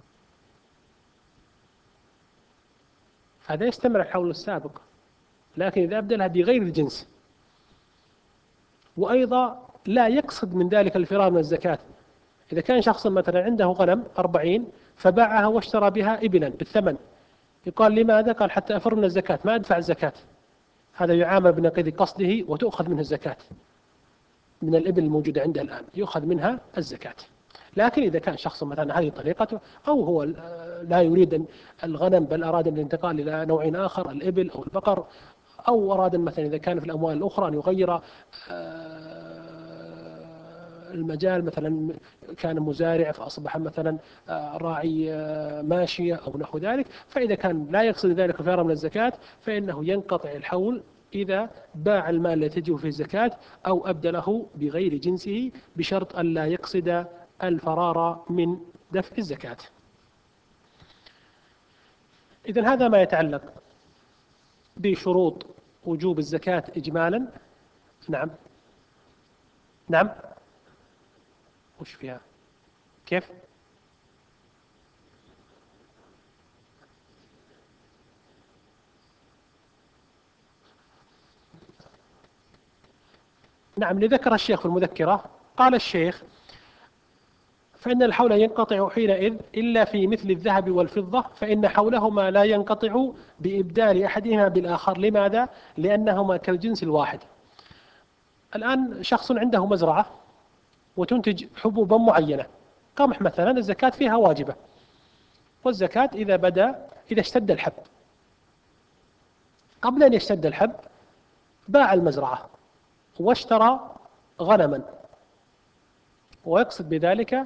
هذا يستمر الحول السابق، لكن إذا أبدلها بغير الجنس، وأيضا لا يقصد من ذلك الفرار من الزكاة. إذا كان شخص مثلا عنده غنم أربعين فباعها واشترى بها إبلا بالثمن، يقال لماذا؟ قال حتى أفر من الزكاة، ما أدفع الزكاة، هذا يعامل بنقيض قصده وتؤخذ منه الزكاة، من الإبل الموجودة عنده الآن يؤخذ منها الزكاة. لكن إذا كان شخص مثلا هذه طريقته، أو هو لا يريد الغنم بل أراد الانتقال إلى نوع آخر، الإبل أو البقر، أو أراد مثلا إذا كان في الأموال الأخرى أن يغير المجال، مثلا كان مزارع فأصبح مثلا راعي ماشية أو نحو ذلك، فإذا كان لا يقصد ذلك الفرار من الزكاة فإنه ينقطع الحول إذا باع المال الذي تجب فيه الزكاة أو أبدله بغير جنسه، بشرط أن لا يقصد الفرار من دفع الزكاة. إذن هذا ما يتعلق بشروط وجوب الزكاة إجمالا. نعم نعم وش فيها كيف؟ نعم، لذكر الشيخ في المذكرة، قال الشيخ فإن الحول ينقطع حينئذ إلا في مثل الذهب والفضة، فإن حولهما لا ينقطع بإبدال أحدهما بالآخر. لماذا؟ لأنهما كالجنس الواحد. الآن شخص عنده مزرعة وتنتج حبوبا معينة، قمح مثلا، الزكاة فيها واجبة، والزكاة إذا بدأ إذا اشتد الحب، قبل أن يشتد الحب باع المزرعة واشترى غنما، ويقصد بذلك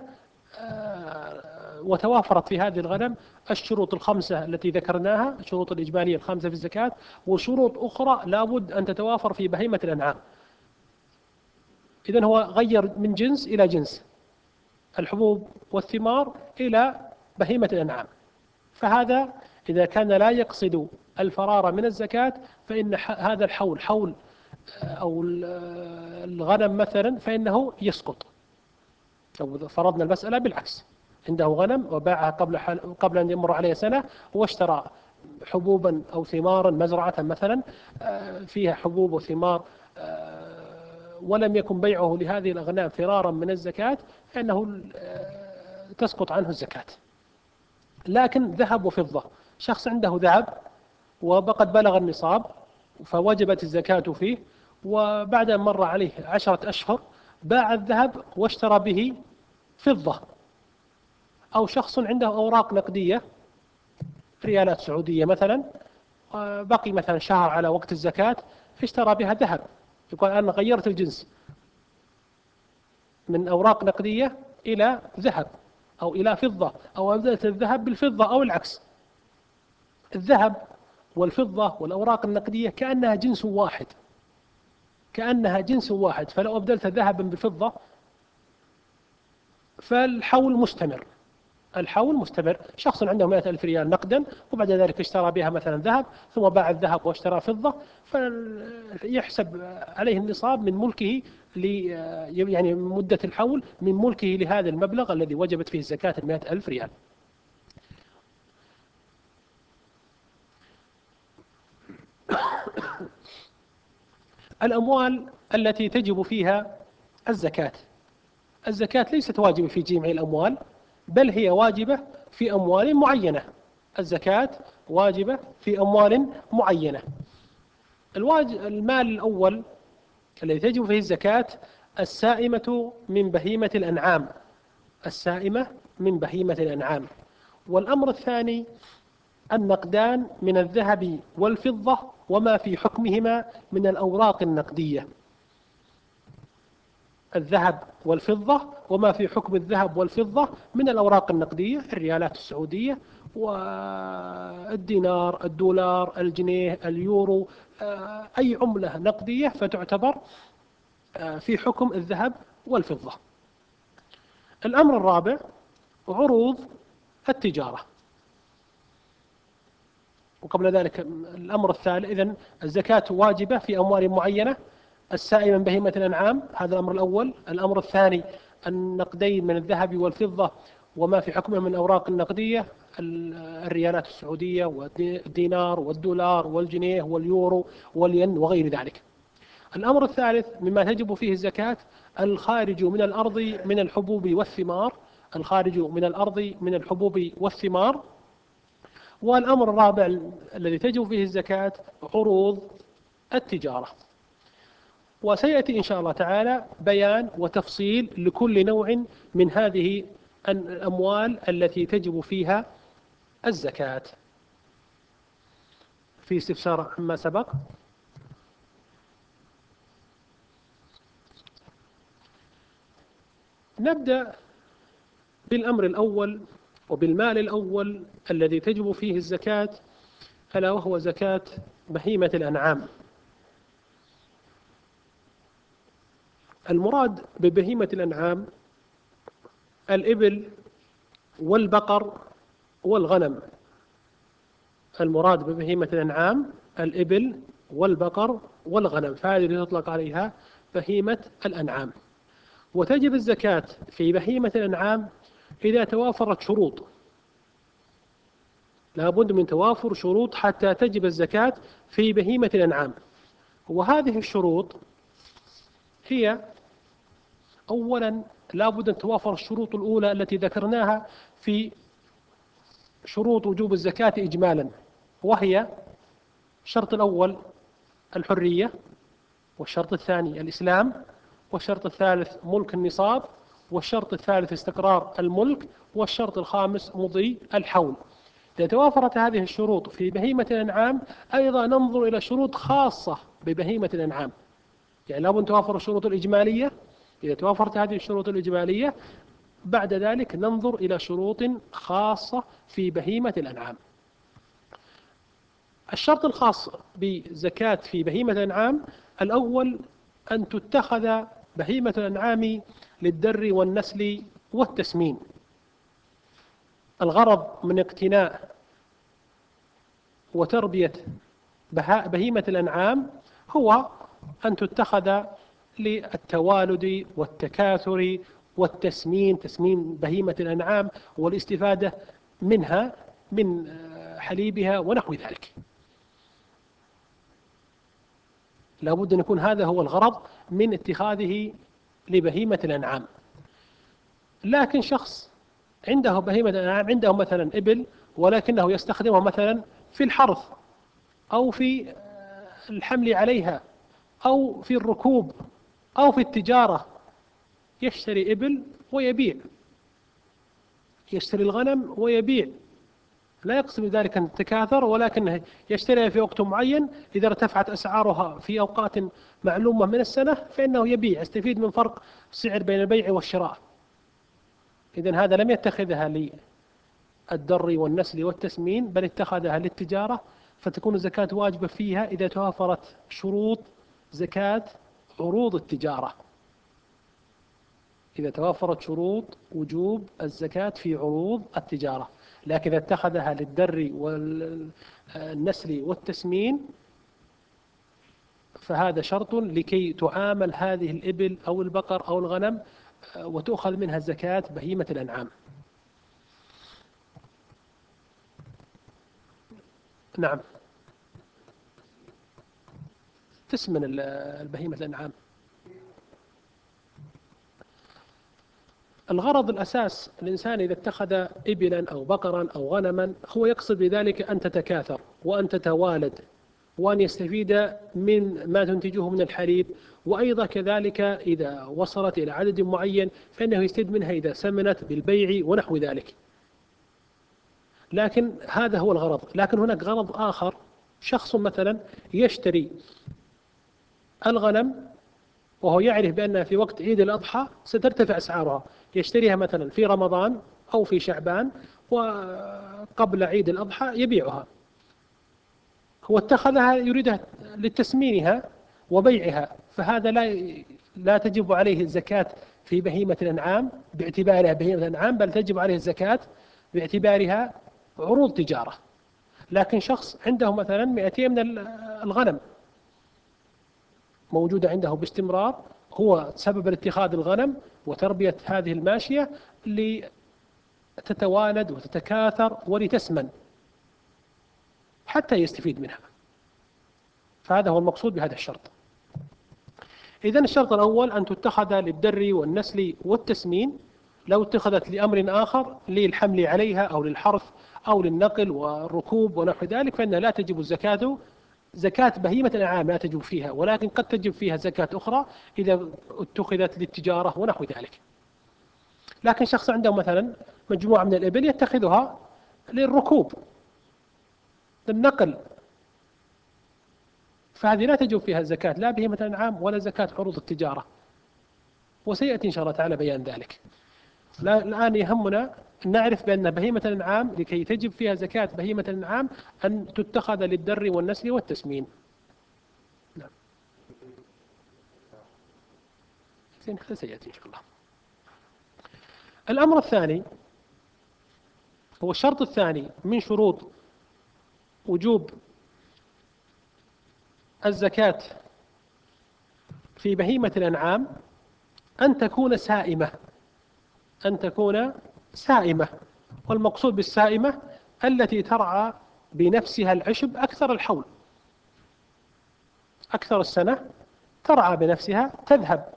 وتوافرت في هذه الغنم الشروط الخمسة التي ذكرناها، الشروط الإجمالية الخمسة في الزكاة، وشروط أخرى لابد أن تتوافر في بهيمة الأنعام. إذن هو غير من جنس إلى جنس، الحبوب والثمار إلى بهيمة الأنعام، فهذا إذا كان لا يقصد الفرار من الزكاة فإن هذا الحول حول أو الغنم مثلا فإنه يسقط. لو فرضنا المسألة بالعكس، عنده غنم وباعها قبل قبل أن يمر عليه سنة واشترى حبوبا أو ثمارا، مزرعة مثلا فيها حبوب وثمار، ولم يكن بيعه لهذه الأغنام فرارا من الزكاة، فإنه تسقط عنه الزكاة. لكن ذهب وفضة، شخص عنده ذهب وقد بلغ النصاب فوجبت الزكاة فيه، وبعد أن مر عليه عشرة أشهر باع الذهب واشترى به فضة. أو شخص عنده أوراق نقدية ريالات سعودية مثلا، بقي مثلا شهر على وقت الزكاة اشترى بها ذهب، يقول أنا غيرت الجنس من أوراق نقدية إلى ذهب أو إلى فضة، أو أبدلت الذهب بالفضة أو العكس. الذهب والفضة والأوراق النقدية كأنها جنس واحد، كأنها جنس واحد، فلو أبدلت ذهبا بفضة فالحول مستمر. الحول مستمر. شخص عنده مئة ألف ريال نقدا وبعد ذلك اشترى بها مثلا ذهب، ثم باع الذهب واشترى فضة، فيحسب عليه النصاب من ملكه يعني مدة الحول من ملكه لهذا المبلغ الذي وجبت فيه الزكاة المئة ألف ريال. الأموال التي تجب فيها الزكاة، الزكاة ليست واجبة في جميع الأموال، بل هي واجبة في أموال معينة. الزكاة واجبة في أموال معينة. المال الأول الذي تجب فيه الزكاة السائمة من بهيمة الأنعام، السائمة من بهيمة الأنعام. والأمر الثاني النقدان من الذهب والفضة وما في حكمهما من الأوراق النقدية، الذهب والفضة وما في حكم الذهب والفضة من الأوراق النقدية، الريالات السعودية والدينار، الدولار، الجنيه، اليورو، أي عملة نقدية فتعتبر في حكم الذهب والفضة. الأمر الرابع عروض التجارة. وقبل ذلك الأمر الثالث، إذن الزكاة واجبة في أموال معينة السائمة من بهيمة الأنعام، هذا الأمر الأول. الأمر الثاني النقدين من الذهب والفضة وما في حكمه من أوراق النقدية، الريالات السعودية والدينار والدولار والجنيه واليورو والين وغير ذلك. الأمر الثالث مما تجب فيه الزكاة الخارج من الأرض من الحبوب والثمار، الخارج من الأرض من الحبوب والثمار. والأمر الرابع الذي تجب فيه الزكاة عروض التجارة. وسيأتي إن شاء الله تعالى بيان وتفصيل لكل نوع من هذه الأموال التي تجب فيها الزكاة. في استفسار عما سبق؟ نبدأ بالأمر الأول وبالمال الأول الذي تجب فيه الزكاة، ألا وهو زكاة بهيمة الأنعام. المراد ببهيمة الأنعام الإبل والبقر والغنم. المراد ببهيمة الأنعام الإبل والبقر والغنم، فهذه تطلق عليها بهيمة الأنعام. وتجب الزكاة في بهيمة الأنعام إذا توافرت شروط، لا بد من توافر شروط حتى تجب الزكاة في بهيمة الأنعام. وهذه الشروط هي أولا لا بد أن توافر الشروط الأولى التي ذكرناها في شروط وجوب الزكاة إجمالا، وهي الشرط الأول الحرية، والشرط الثاني الإسلام، والشرط الثالث ملك النصاب، والشرط الثالث استقرار الملك، والشرط الخامس مضي الحول. إذا توافرت هذه الشروط في بهيمة الأنعام أيضا ننظر إلى شروط خاصة ببهيمة الأنعام، يعني لابد توافر الشروط الإجمالية. إذا توافرت هذه الشروط الإجمالية بعد ذلك ننظر إلى شروط خاصة في بهيمة الأنعام. الشرط الخاص بزكاة في بهيمة الأنعام الأول أن تتخذ بهيمة الأنعام للدر والنسل والتسمين. الغرض من اقتناء وتربية بهيمة الأنعام هو أن تتخذ للتوالد والتكاثر والتسمين، تسمين بهيمة الأنعام والاستفادة منها من حليبها ونحو ذلك. لابد أن يكون هذا هو الغرض من اتخاذه لبهيمة الأنعام. لكن شخص عنده بهيمة الأنعام، عنده مثلا إبل ولكنه يستخدمها مثلا في الحرث أو في الحمل عليها أو في الركوب أو في التجارة، يشتري إبل ويبيع، يشتري الغنم ويبيع، لا يقصد بذلك أن تتكاثر، ولكنه يشتريها في وقت معين، إذا ارتفعت أسعارها في أوقات معلومة من السنة فإنه يبيع، يستفيد من فرق السعر بين البيع والشراء. إذن هذا لم يتخذها للدر والنسل والتسمين، بل اتخذها للتجارة، فتكون الزكاة واجبة فيها إذا توافرت شروط زكاة عروض التجارة، إذا توافرت شروط وجوب الزكاة في عروض التجارة. لكن إذا اتخذها للدر والنسل والتسمين فهذا شرط لكي تعامل هذه الإبل أو البقر أو الغنم وتؤخذ منها الزكاة بهيمة الأنعام. نعم، تسمن البهيمة الأنعام. الغرض الأساس الإنسان إذا اتخذ إبلا أو بقرا أو غنما هو يقصد بذلك أن تتكاثر وأن تتوالد وأن يستفيد من ما تنتجه من الحليب، وأيضا كذلك إذا وصلت إلى عدد معين فإنه يستفيد منها إذا سمنت بالبيع ونحو ذلك. لكن هذا هو الغرض. لكن هناك غرض آخر، شخص مثلا يشتري الغنم وهو يعرف بأنها في وقت عيد الأضحى سترتفع أسعارها، يشتريها مثلا في رمضان أو في شعبان وقبل عيد الأضحى يبيعها، هو اتخذها يريدها لتسمينها وبيعها، فهذا لا لا تجب عليه الزكاة في بهيمة الأنعام باعتبارها بهيمة الأنعام، بل تجب عليه الزكاة باعتبارها عروض تجارة. لكن شخص عنده مثلا مئتين من الغنم موجودة عنده باستمرار، هو سبب اتخاذ الغنم وتربية هذه الماشية لتتوالد وتتكاثر ولتسمن حتى يستفيد منها، فهذا هو المقصود بهذا الشرط. إذن الشرط الأول أن تتخذ للدر والنسل والتسمين. لو اتخذت لأمر آخر للحمل عليها أو للحرث أو للنقل والركوب ونحو ذلك فإنها لا تجب الزكاة، زكاة بهيمة الأنعام لا تجب فيها، ولكن قد تجب فيها زكاة أخرى إذا اتخذت للتجارة ونحو ذلك. لكن شخص عنده مثلا مجموعة من الإبل يتخذها للركوب للنقل، فهذه لا تجب فيها الزكاة لا بهيمة الأنعام ولا زكاة عروض التجارة، وسيأتي إن شاء الله تعالى بيان ذلك. الآن يهمنا أن نعرف بأن بهيمة الأنعام لكي تجب فيها زكاة بهيمة الأنعام أن تتخذ للدر والنسل والتسمين. نعم. سيأتي إن شاء الله. الأمر الثاني هو الشرط الثاني من شروط وجوب الزكاة في بهيمة الأنعام أن تكون سائمة، أن تكون سائمة. والمقصود بالسائمة التي ترعى بنفسها العشب أكثر الحول، أكثر السنة ترعى بنفسها، تذهب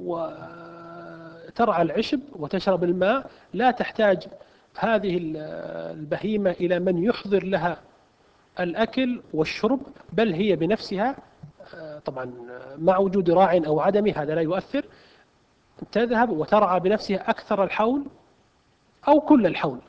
وترعى العشب وتشرب الماء، لا تحتاج هذه البهيمة إلى من يحضر لها الأكل والشرب، بل هي بنفسها طبعا مع وجود راع أو عدمه هذا لا يؤثر، تذهب وترعى بنفسها أكثر الحول أو كل الحول.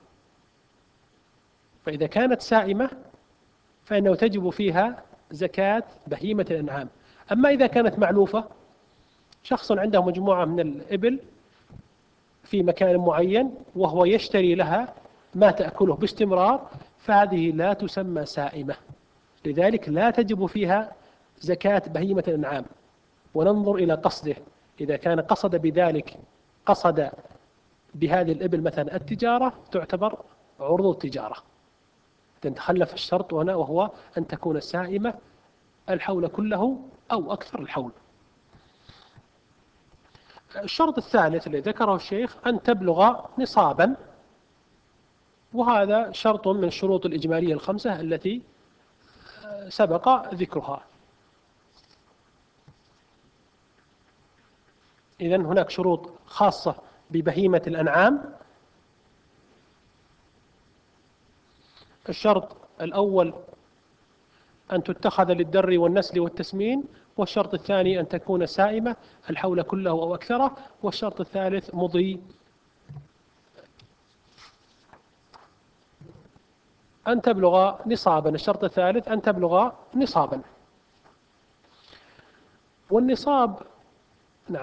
فإذا كانت سائمة فإنه تجب فيها زكاة بهيمة الأنعام. أما إذا كانت معلوفة، شخص عنده مجموعة من الإبل في مكان معين وهو يشتري لها ما تأكله باستمرار، فهذه لا تسمى سائمة، لذلك لا تجب فيها زكاة بهيمة الأنعام. وننظر إلى قصده، إذا كان قصد بذلك قصد بهذه الإبل مثلا التجارة تعتبر عروض التجارة، تتخلف الشرط هنا وهو أن تكون سائمة الحول كله أو أكثر الحول. الشرط الثالث الذي ذكره الشيخ أن تبلغ نصابا، وهذا شرط من الشروط الإجمالية الخمسة التي سبق ذكرها. إذن هناك شروط خاصة ببهيمة الأنعام. الشرط الأول أن تتخذ للدر والنسل والتسمين، والشرط الثاني أن تكون سائمة الحول كله أو أكثره، والشرط الثالث مضي أن تبلغ نصابا. الشرط الثالث أن تبلغ نصابا. والنصاب، نعم،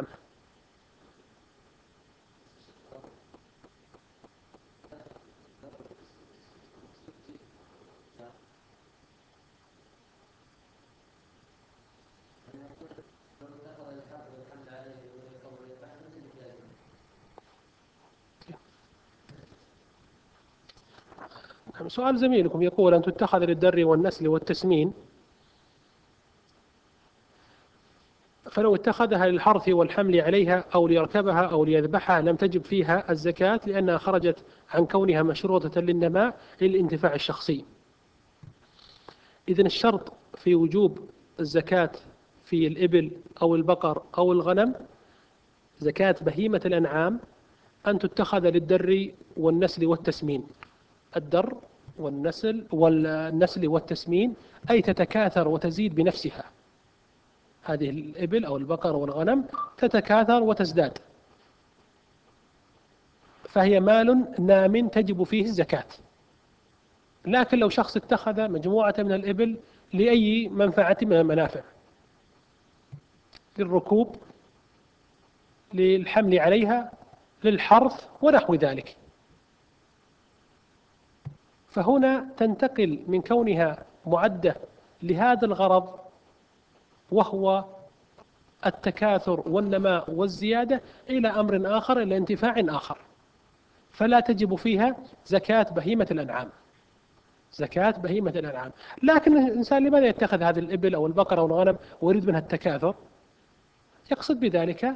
سؤال زميلكم يقول أن تتخذ للدر والنسل والتسمين، فلو اتخذها للحرث والحمل عليها أو ليركبها أو ليذبحها لم تجب فيها الزكاة، لأنها خرجت عن كونها مشروطة للنماء للانتفاع الشخصي. إذن الشرط في وجوب الزكاة في الإبل أو البقر أو الغنم، زكاة بهيمة الأنعام، أن تتخذ للدر والنسل والتسمين. الدر والنسل والنسل والتسمين أي تتكاثر وتزيد بنفسها. هذه الإبل أو البقر والغنم تتكاثر وتزداد، فهي مال نام تجب فيه الزكاة. لكن لو شخص اتخذ مجموعة من الإبل لأي منفعة من المنافع، للركوب، للحمل عليها، للحرث ونحو ذلك، فهنا تنتقل من كونها معدة لهذا الغرض وهو التكاثر والنماء والزيادة إلى أمر آخر، إلى انتفاع آخر، فلا تجب فيها زكاة بهيمة الأنعام. زكاة بهيمة الأنعام. لكن الإنسان لماذا يتخذ هذه الإبل أو البقرة أو الغنم ويريد منها التكاثر؟ يقصد بذلك،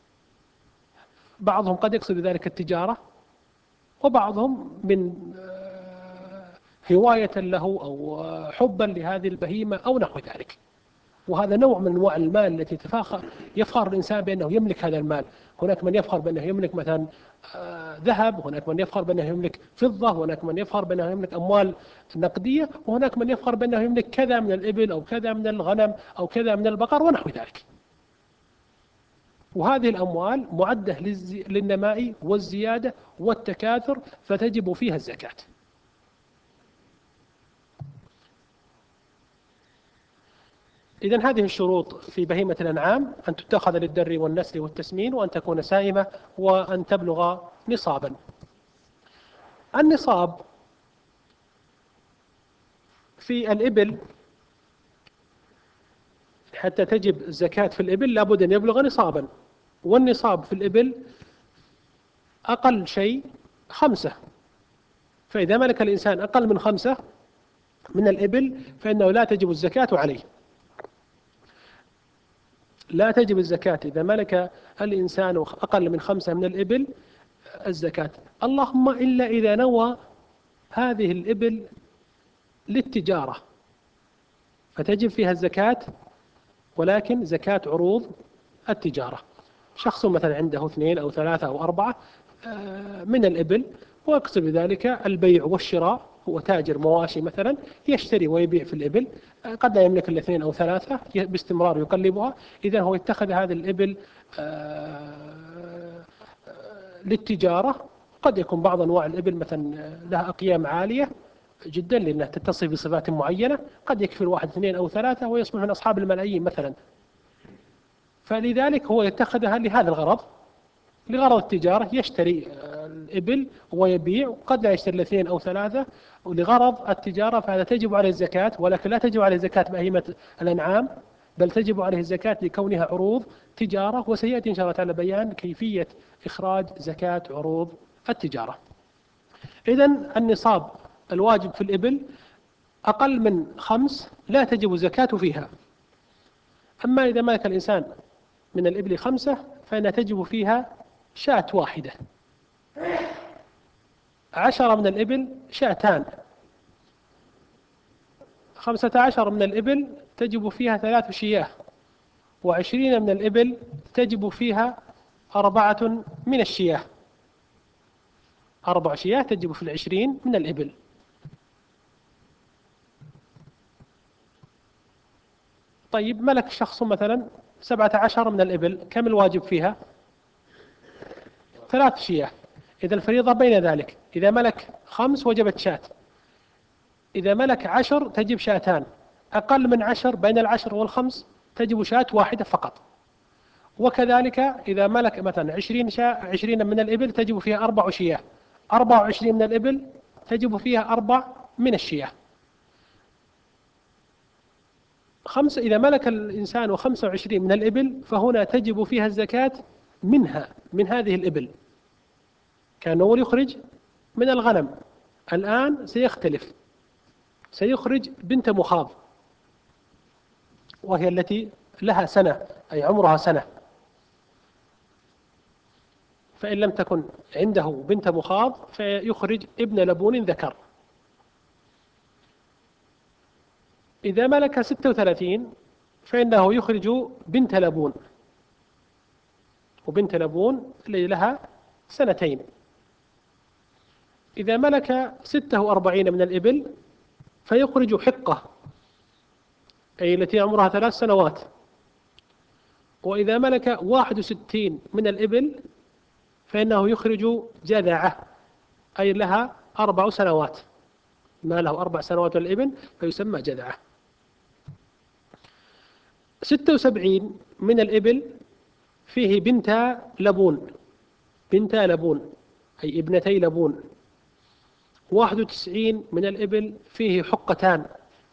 بعضهم قد يقصد بذلك التجارة، وبعضهم من هواية له أو حبا لهذه البهيمة أو نحو ذلك. وهذا نوع من أنواع المال التي تفاخر يفخر الإنسان بأنه يملك هذا المال. هناك من يفخر بأنه يملك مثلا ذهب، هناك من يفخر بأنه يملك فضة، هناك من يفخر بأنه يملك أموال نقدية، وهناك من يفخر بأنه يملك كذا من الإبل أو كذا من الغنم أو كذا من البقر ونحو ذلك. وهذه الأموال معدة للنماء والزيادة والتكاثر، فتجب فيها الزكاة. إذن هذه الشروط في بهيمة الأنعام: أن تتخذ للدر والنسل والتسمين، وأن تكون سائمة، وأن تبلغ نصابا. النصاب في الإبل، حتى تجب الزكاة في الإبل لابد أن يبلغ نصابا، والنصاب في الإبل أقل شيء خمسة. فإذا ملك الإنسان أقل من خمسة من الإبل فإنه لا تجب الزكاة عليه. لا تجب الزكاة إذا ملك الإنسان أقل من خمسة من الإبل الزكاة، اللهم إلا إذا نوى هذه الإبل للتجارة فتجب فيها الزكاة، ولكن زكاة عروض التجارة. شخص مثلا عنده اثنين أو ثلاثة أو أربعة من الإبل، ويقصد بذلك البيع والشراء، هو تاجر مواشي مثلا يشتري ويبيع في الإبل، قد لا يملك الاثنين أو ثلاثة باستمرار يقلبها، إذا هو اتخذ هذه الإبل للتجارة. قد يكون بعض أنواع الإبل مثلا لها أقيام عالية جدا لأنها تتصف بصفات معينة، قد يكفي الواحد اثنين أو ثلاثة ويصبح من أصحاب الملايين مثلا، فلذلك هو يتخذها لهذا الغرض، لغرض التجارة، يشتري الإبل ويبيع، وقد لا يشتري الاثنين أو ثلاثة ولغرض التجارة، فهذا تجب عليه الزكاة، ولكن لا تجب عليه زكاة بهيمة الأنعام، بل تجب عليه الزكاة لكونها عروض تجارة، وسيأتي إن شاء الله تعالى بيان كيفية إخراج زكاة عروض التجارة. إذن النصاب الواجب في الإبل أقل من خمس لا تجب الزكاة فيها. أما إذا ملك الإنسان من الإبل خمسة فإنها تجب فيها شاة واحدة. عشرة من الإبل شاتان، خمسة عشر من الإبل تجب فيها ثلاث شياه، وعشرين من الإبل تجب فيها أربعة من الشياه، أربع شياه تجب في العشرين من الإبل. طيب ملك شخص مثلا سبعة عشر من الإبل، كم الواجب فيها؟ ثلاث شياه. إذا الفريضة بين ذلك، إذا ملك خمس وجبت شاة، إذا ملك عشر تجب شاتان، أقل من عشر بين العشر والخمس تجب شاة واحدة فقط. وكذلك إذا ملك مثلا عشرين شاة، عشرين من الإبل تجب فيها أربع شياه، أربع وعشرين من الإبل تجب فيها أربع من الشياه. خمسة إذا ملك الإنسان خمسة وعشرين من الإبل فهنا تجب فيها الزكاة منها، من هذه الإبل. كان أول يخرج من الغنم، الآن سيختلف، سيخرج بنت مخاض، وهي التي لها سنة، أي عمرها سنة. فإن لم تكن عنده بنت مخاض فيخرج ابن لبون ذكر. إذا ملك ستة وثلاثين فإنه يخرج بنت لبون، وبنت لبون اللي لها سنتين. إذا ملك ستة وأربعين من الإبل فيخرج حقة، أي التي عمرها ثلاث سنوات. وإذا ملك واحد وستين من الإبل فإنه يخرج جذعة، أي لها أربع سنوات، ما له أربع سنوات الإبل فيسمى جذعة. ستة وسبعين من الإبل فيه بنت لبون، بنت لبون أي ابنتي لبون. واحد وتسعين من الإبل فيه حقتان.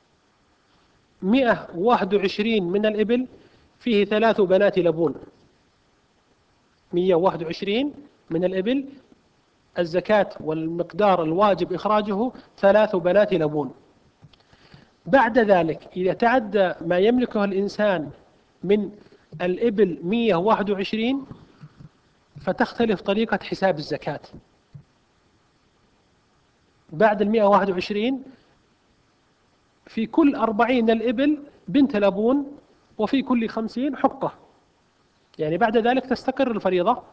مئة وواحد وعشرين من الإبل فيه ثلاث بنات لبون. مئة وواحد وعشرين من الإبل الزكاة والمقدار الواجب إخراجه ثلاث بنات لبون. بعد ذلك إذا تعدى ما يملكه الإنسان من الإبل مئة وواحد وعشرين فتختلف طريقة حساب الزكاة. بعد المئة وواحد وعشرين في كل أربعين الإبل بنت لبون، وفي كل خمسين حقة. يعني بعد ذلك تستقر الفريضة،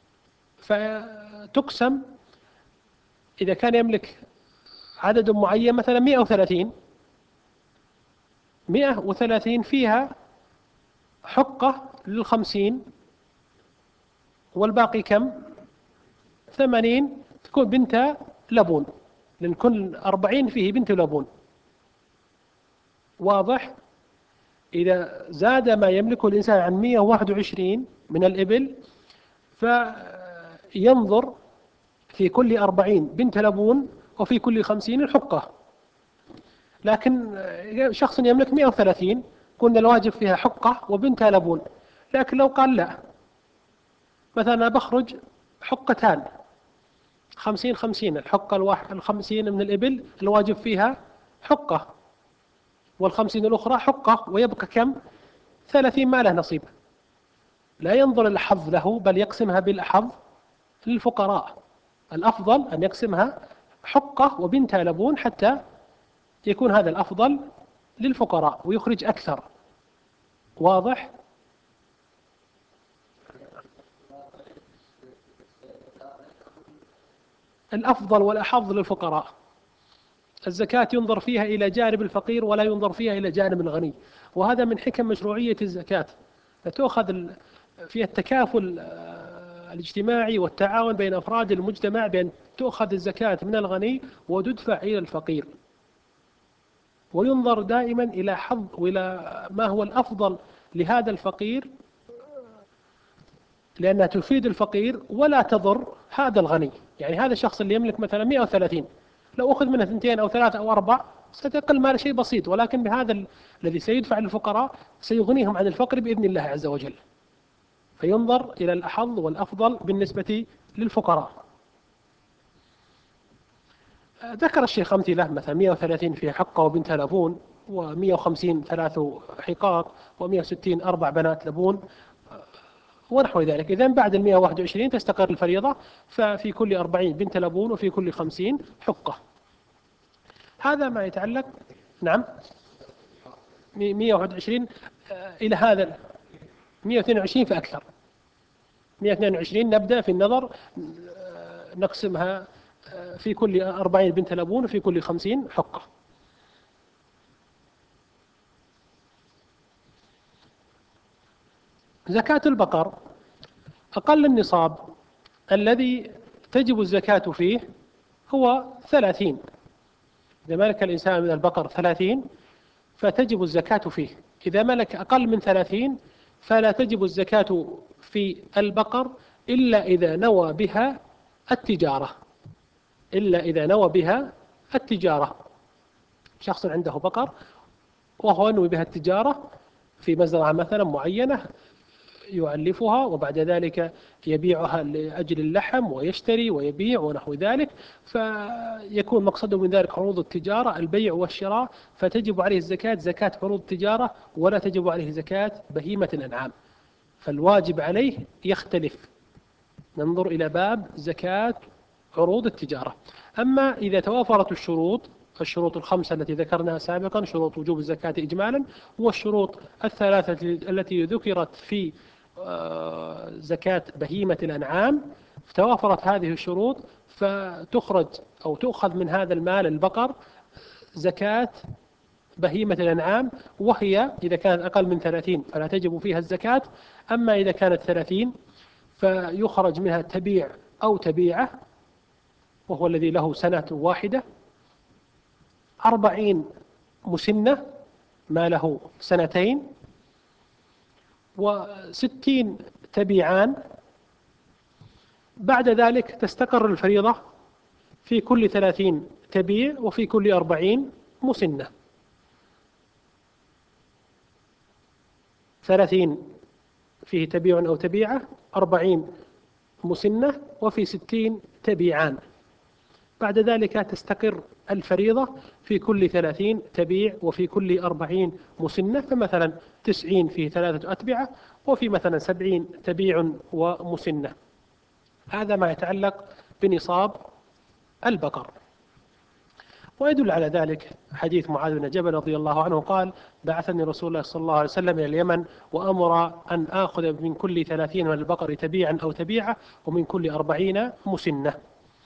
فتقسم. إذا كان يملك عدد معين مثلا مئة وثلاثين، مئة وثلاثين فيها حقة للخمسين، والباقي كم؟ ثمانين تكون بنت لبون، لأن كل أربعين فيه بنت لبون. واضح؟ إذا زاد ما يملكه الإنسان عن مئة وواحد وعشرين من الإبل فينظر في كل أربعين بنت لبون، وفي كل خمسين حقة. لكن شخص يملك مئة وثلاثين كنا الواجب فيها حقة وبنت لبون. لكن لو قال لا، مثلا بخرج حقتان، خمسين خمسين، الحقة الواحد الخمسين من الإبل الواجب فيها حقة، والخمسين الأخرى حقة، ويبقى كم؟ ثلاثين ما له نصيب. لا ينظر الحظ له، بل يقسمها بالحظ للفقراء. الأفضل أن يقسمها حقة وبنت لبون حتى يكون هذا الأفضل للفقراء ويخرج أكثر. واضح؟ الأفضل والأحظ للفقراء. الزكاة ينظر فيها إلى جانب الفقير ولا ينظر فيها إلى جانب الغني، وهذا من حكم مشروعية الزكاة. فتؤخذ فيها التكافل الاجتماعي والتعاون بين أفراد المجتمع، بأن تؤخذ الزكاة من الغني وتدفع إلى الفقير. وينظر دائما إلى حظ وإلى ما هو الأفضل لهذا الفقير، لأنها تفيد الفقير ولا تضر هذا الغني. يعني هذا الشخص اللي يملك مثلا مئة وثلاثين، لو أخذ منه اثنتين أو ثلاثة أو أربع ستقل مال شيء بسيط، ولكن بهذا الذي سيدفع للفقراء سيغنيهم عن الفقر بإذن الله عز وجل. فينظر إلى الأحظ والأفضل بالنسبة للفقراء. ذكر الشيخ أمثلة، مثلا مئة وثلاثين فيها حقة وبنت لبون، ومئة وخمسين ثلاث حقاق، ومئة وستين أربع بنات لبون، ونحو ذلك. إذن بعد المئة وواحد وعشرين تستقر الفريضة، ففي كل أربعين بنت لبون وفي كل خمسين حقة. هذا ما يتعلق. نعم، مئة وواحد وعشرين إلى هذا مئة واثنين وعشرين فأكثر. مئة واثنين وعشرين نبدأ في النظر نقسمها في كل أربعين بنت لبون وفي كل خمسين حقة. زكاة البقر أقل النصاب الذي تجب الزكاة فيه هو ثلاثين. إذا ملك الإنسان من البقر ثلاثين فتجب الزكاة فيه. إذا ملك أقل من ثلاثين فلا تجب الزكاة في البقر إلا إذا نوى بها التجارة إلا إذا نوى بها التجارة. شخص عنده بقر وهو ينوي بها التجارة في مزرعة مثلا معينة يؤلفها وبعد ذلك يبيعها لأجل اللحم ويشتري ويبيع ونحو ذلك، فيكون مقصده من ذلك عروض التجارة البيع والشراء، فتجب عليه الزكاة زكاة عروض التجارة ولا تجب عليه زكاة بهيمة الأنعام. فالواجب عليه يختلف. ننظر إلى باب زكاة عروض التجارة. أما إذا توافرت الشروط الشروط الخمسة التي ذكرناها سابقا، شروط وجوب الزكاة إجمالا، والشروط الثلاثة التي ذكرت في زكاة بهيمة الأنعام، توافرت هذه الشروط فتخرج أو تؤخذ من هذا المال البقر زكاة بهيمة الأنعام، وهي إذا كانت أقل من ثلاثين فلا تجب فيها الزكاة. أما إذا كانت ثلاثين فيخرج منها تبيع أو تبيعة وهو الذي له سنة واحدة، أربعين مسنة ما له سنتين، وستين تبيعان. بعد ذلك تستقر الفريضة في كل ثلاثين تبيع وفي كل أربعين مسنة. ثلاثين فيه تبيع أو تبيعة، أربعين مسنة، وفي ستين تبيعان. بعد ذلك تستقر الفريضة في كل ثلاثين تبيع وفي كل أربعين مسنة. فمثلا تسعين فيه ثلاثة أتبعة وفي مثلا سبعين تبيع ومسنة. هذا ما يتعلق بنصاب البقر. ويدل على ذلك حديث معاذ بن جبل رضي الله عنه قال: بعثني رسول الله صلى الله عليه وسلم إلى اليمن وأمر أن آخذ من كل ثلاثين من البقر تبيعا أو تبيعة ومن كل أربعين مسنة.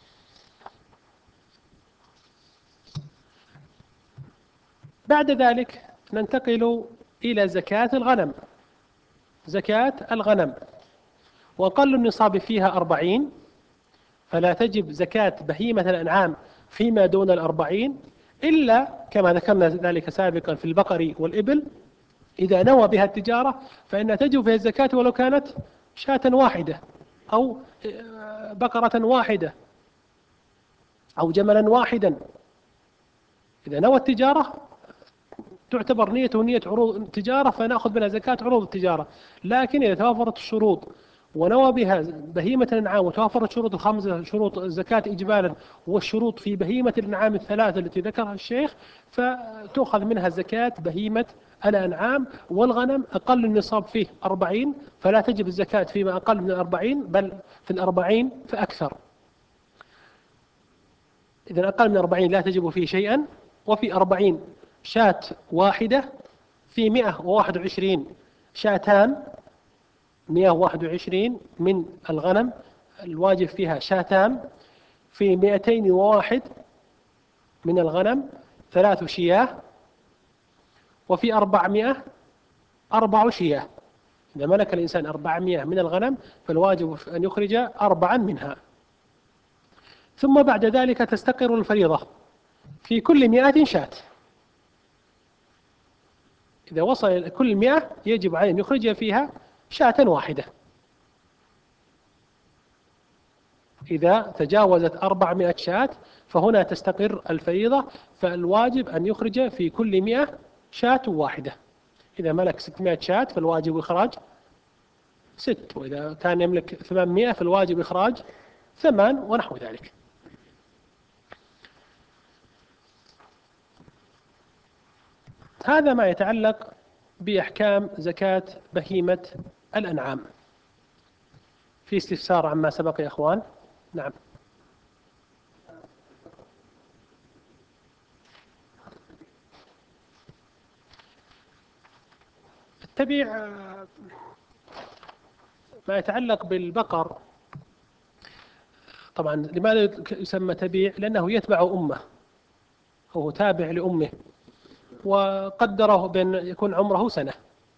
بعد ذلك ننتقل إلى زكاة الغنم. زكاة الغنم وأقل النصاب فيها أربعين، فلا تجب زكاة بهيمة الأنعام فيما دون الأربعين إلا كما ذكرنا ذلك سابقا في البقر والإبل. إذا نوى بها التجارة فإنها تجب فيها الزكاة ولو كانت شاة واحدة أو بقرة واحدة أو جملا واحدا. إذا نوى التجارة تعتبر نيته نية عروض التجارة فنأخذ منها زكاة عروض التجارة. لكن إذا توافرت الشروط ونوى بها بهيمة الأنعام وتوافرت شروط الخمسة، شروط الزكاة إجمالا والشروط في بهيمة الأنعام الثلاثة التي ذكرها الشيخ، فتأخذ منها زكاة بهيمة الأنعام. والغنم أقل النصاب فيه أربعين، فلا تجب الزكاة فيما أقل من أربعين بل في الأربعين فأكثر. إذا أقل من أربعين لا تجب فيه شيئا، وفي أربعين شاة واحدة، في مئة وواحد وعشرين شاتان، مئة وواحد وعشرين من الغنم الواجب فيها شاتان، في مئتين وواحد من الغنم ثلاث شياه، وفي أربعمائة أربع شياه. إذا ملك الإنسان أربعمائة من الغنم فالواجب أن يخرج أربعا منها. ثم بعد ذلك تستقر الفريضة في كل مئة شاة. إذا وصل كل مئة يجب عليه أن يخرج فيها شاة واحدة. إذا تجاوزت أربعمائة شاة فهنا تستقر الفريضة، فالواجب أن يخرج في كل مئة شاة واحدة. إذا ملك ستمائة شاة فالواجب إخراج ست، وإذا كان يملك ثمانمائة فالواجب إخراج ثمان ونحو ذلك. هذا ما يتعلق بأحكام زكاة بهيمة الأنعام. في استفسار عما سبق يا إخوان؟ نعم. التبيع ما يتعلق بالبقر، طبعا لماذا يسمى تبيع؟ لأنه يتبع أمه، هو تابع لأمه، وقدره بأن يكون عمره سنة.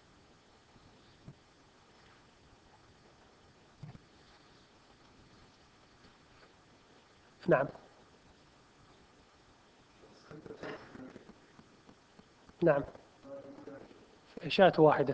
نعم. نعم. شاة واحدة.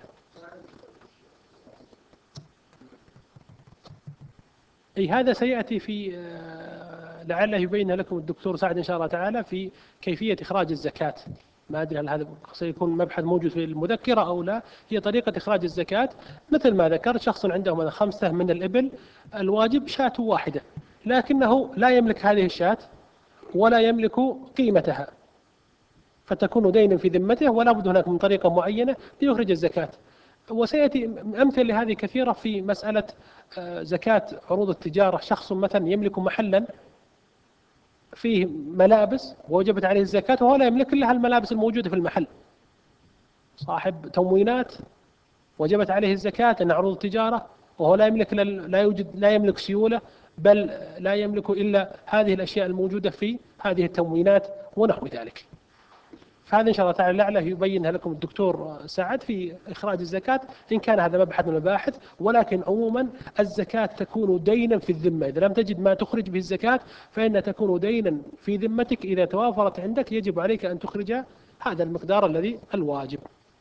أي هذا سيأتي في آه، لعله يبين لكم الدكتور سعد إن شاء الله تعالى في كيفية إخراج الزكاة. ما أدري هل هذا سيكون مبحث موجود في المذكرة أو لا. هي طريقة إخراج الزكاة مثل ما ذكرت، شخص عنده مثلا خمسة من الإبل، الواجب شاة واحدة، لكنه لا يملك هذه الشاة ولا يملك قيمتها، فتكون دينا في ذمته، ولا بد هناك من طريقة معينة ليخرج الزكاة. وسيأتي أمثلة لهذه كثيرة في مسألة آه، زكاة عروض التجارة. شخص مثلا يملك محلا فيه ملابس ووجبت عليه الزكاة، وهو لا يملك إلا الملابس الموجودة في المحل. صاحب تموينات وجبت عليه الزكاة لأن عروض التجارة، وهو لا يملك لا يوجد لا يملك سيولة، بل لا يملك إلا هذه الأشياء الموجودة في هذه التموينات ونحو ذلك. فهذا إن شاء الله تعالى لعله يبينها لكم الدكتور سعد في إخراج الزكاة، إن كان هذا مبحث من المباحث. ولكن عموما الزكاة تكون دينا في الذمة، إذا لم تجد ما تخرج به الزكاة فإنها تكون دينا في ذمتك، إذا توافرت عندك يجب عليك أن تخرج هذا المقدار الذي الواجب.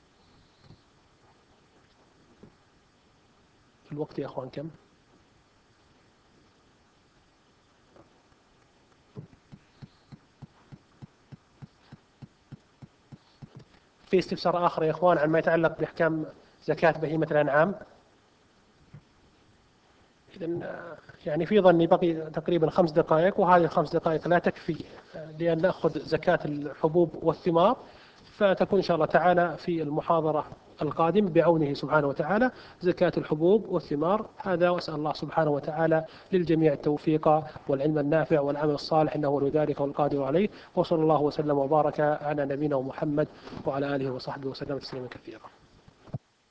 الوقت يا أخوان كم؟ في استفسار آخر يا إخوان عن ما يتعلق بإحكام زكاة بهيمة الأنعام؟ إذن يعني في ظني بقي تقريبا خمس دقائق، وهذه الخمس دقائق لا تكفي لأن نأخذ زكاة الحبوب والثمار، فتكون إن شاء الله تعالى في المحاضرة القادم بعونه سبحانه وتعالى زكاة الحبوب والثمار. هذا وأسأل الله سبحانه وتعالى للجميع التوفيق والعلم النافع والعمل الصالح، إنه ولي ذلك والقادر عليه. وصلى الله وسلم وبارك على نبينا محمد وعلى آله وصحبه وسلم تسليما كثيرا.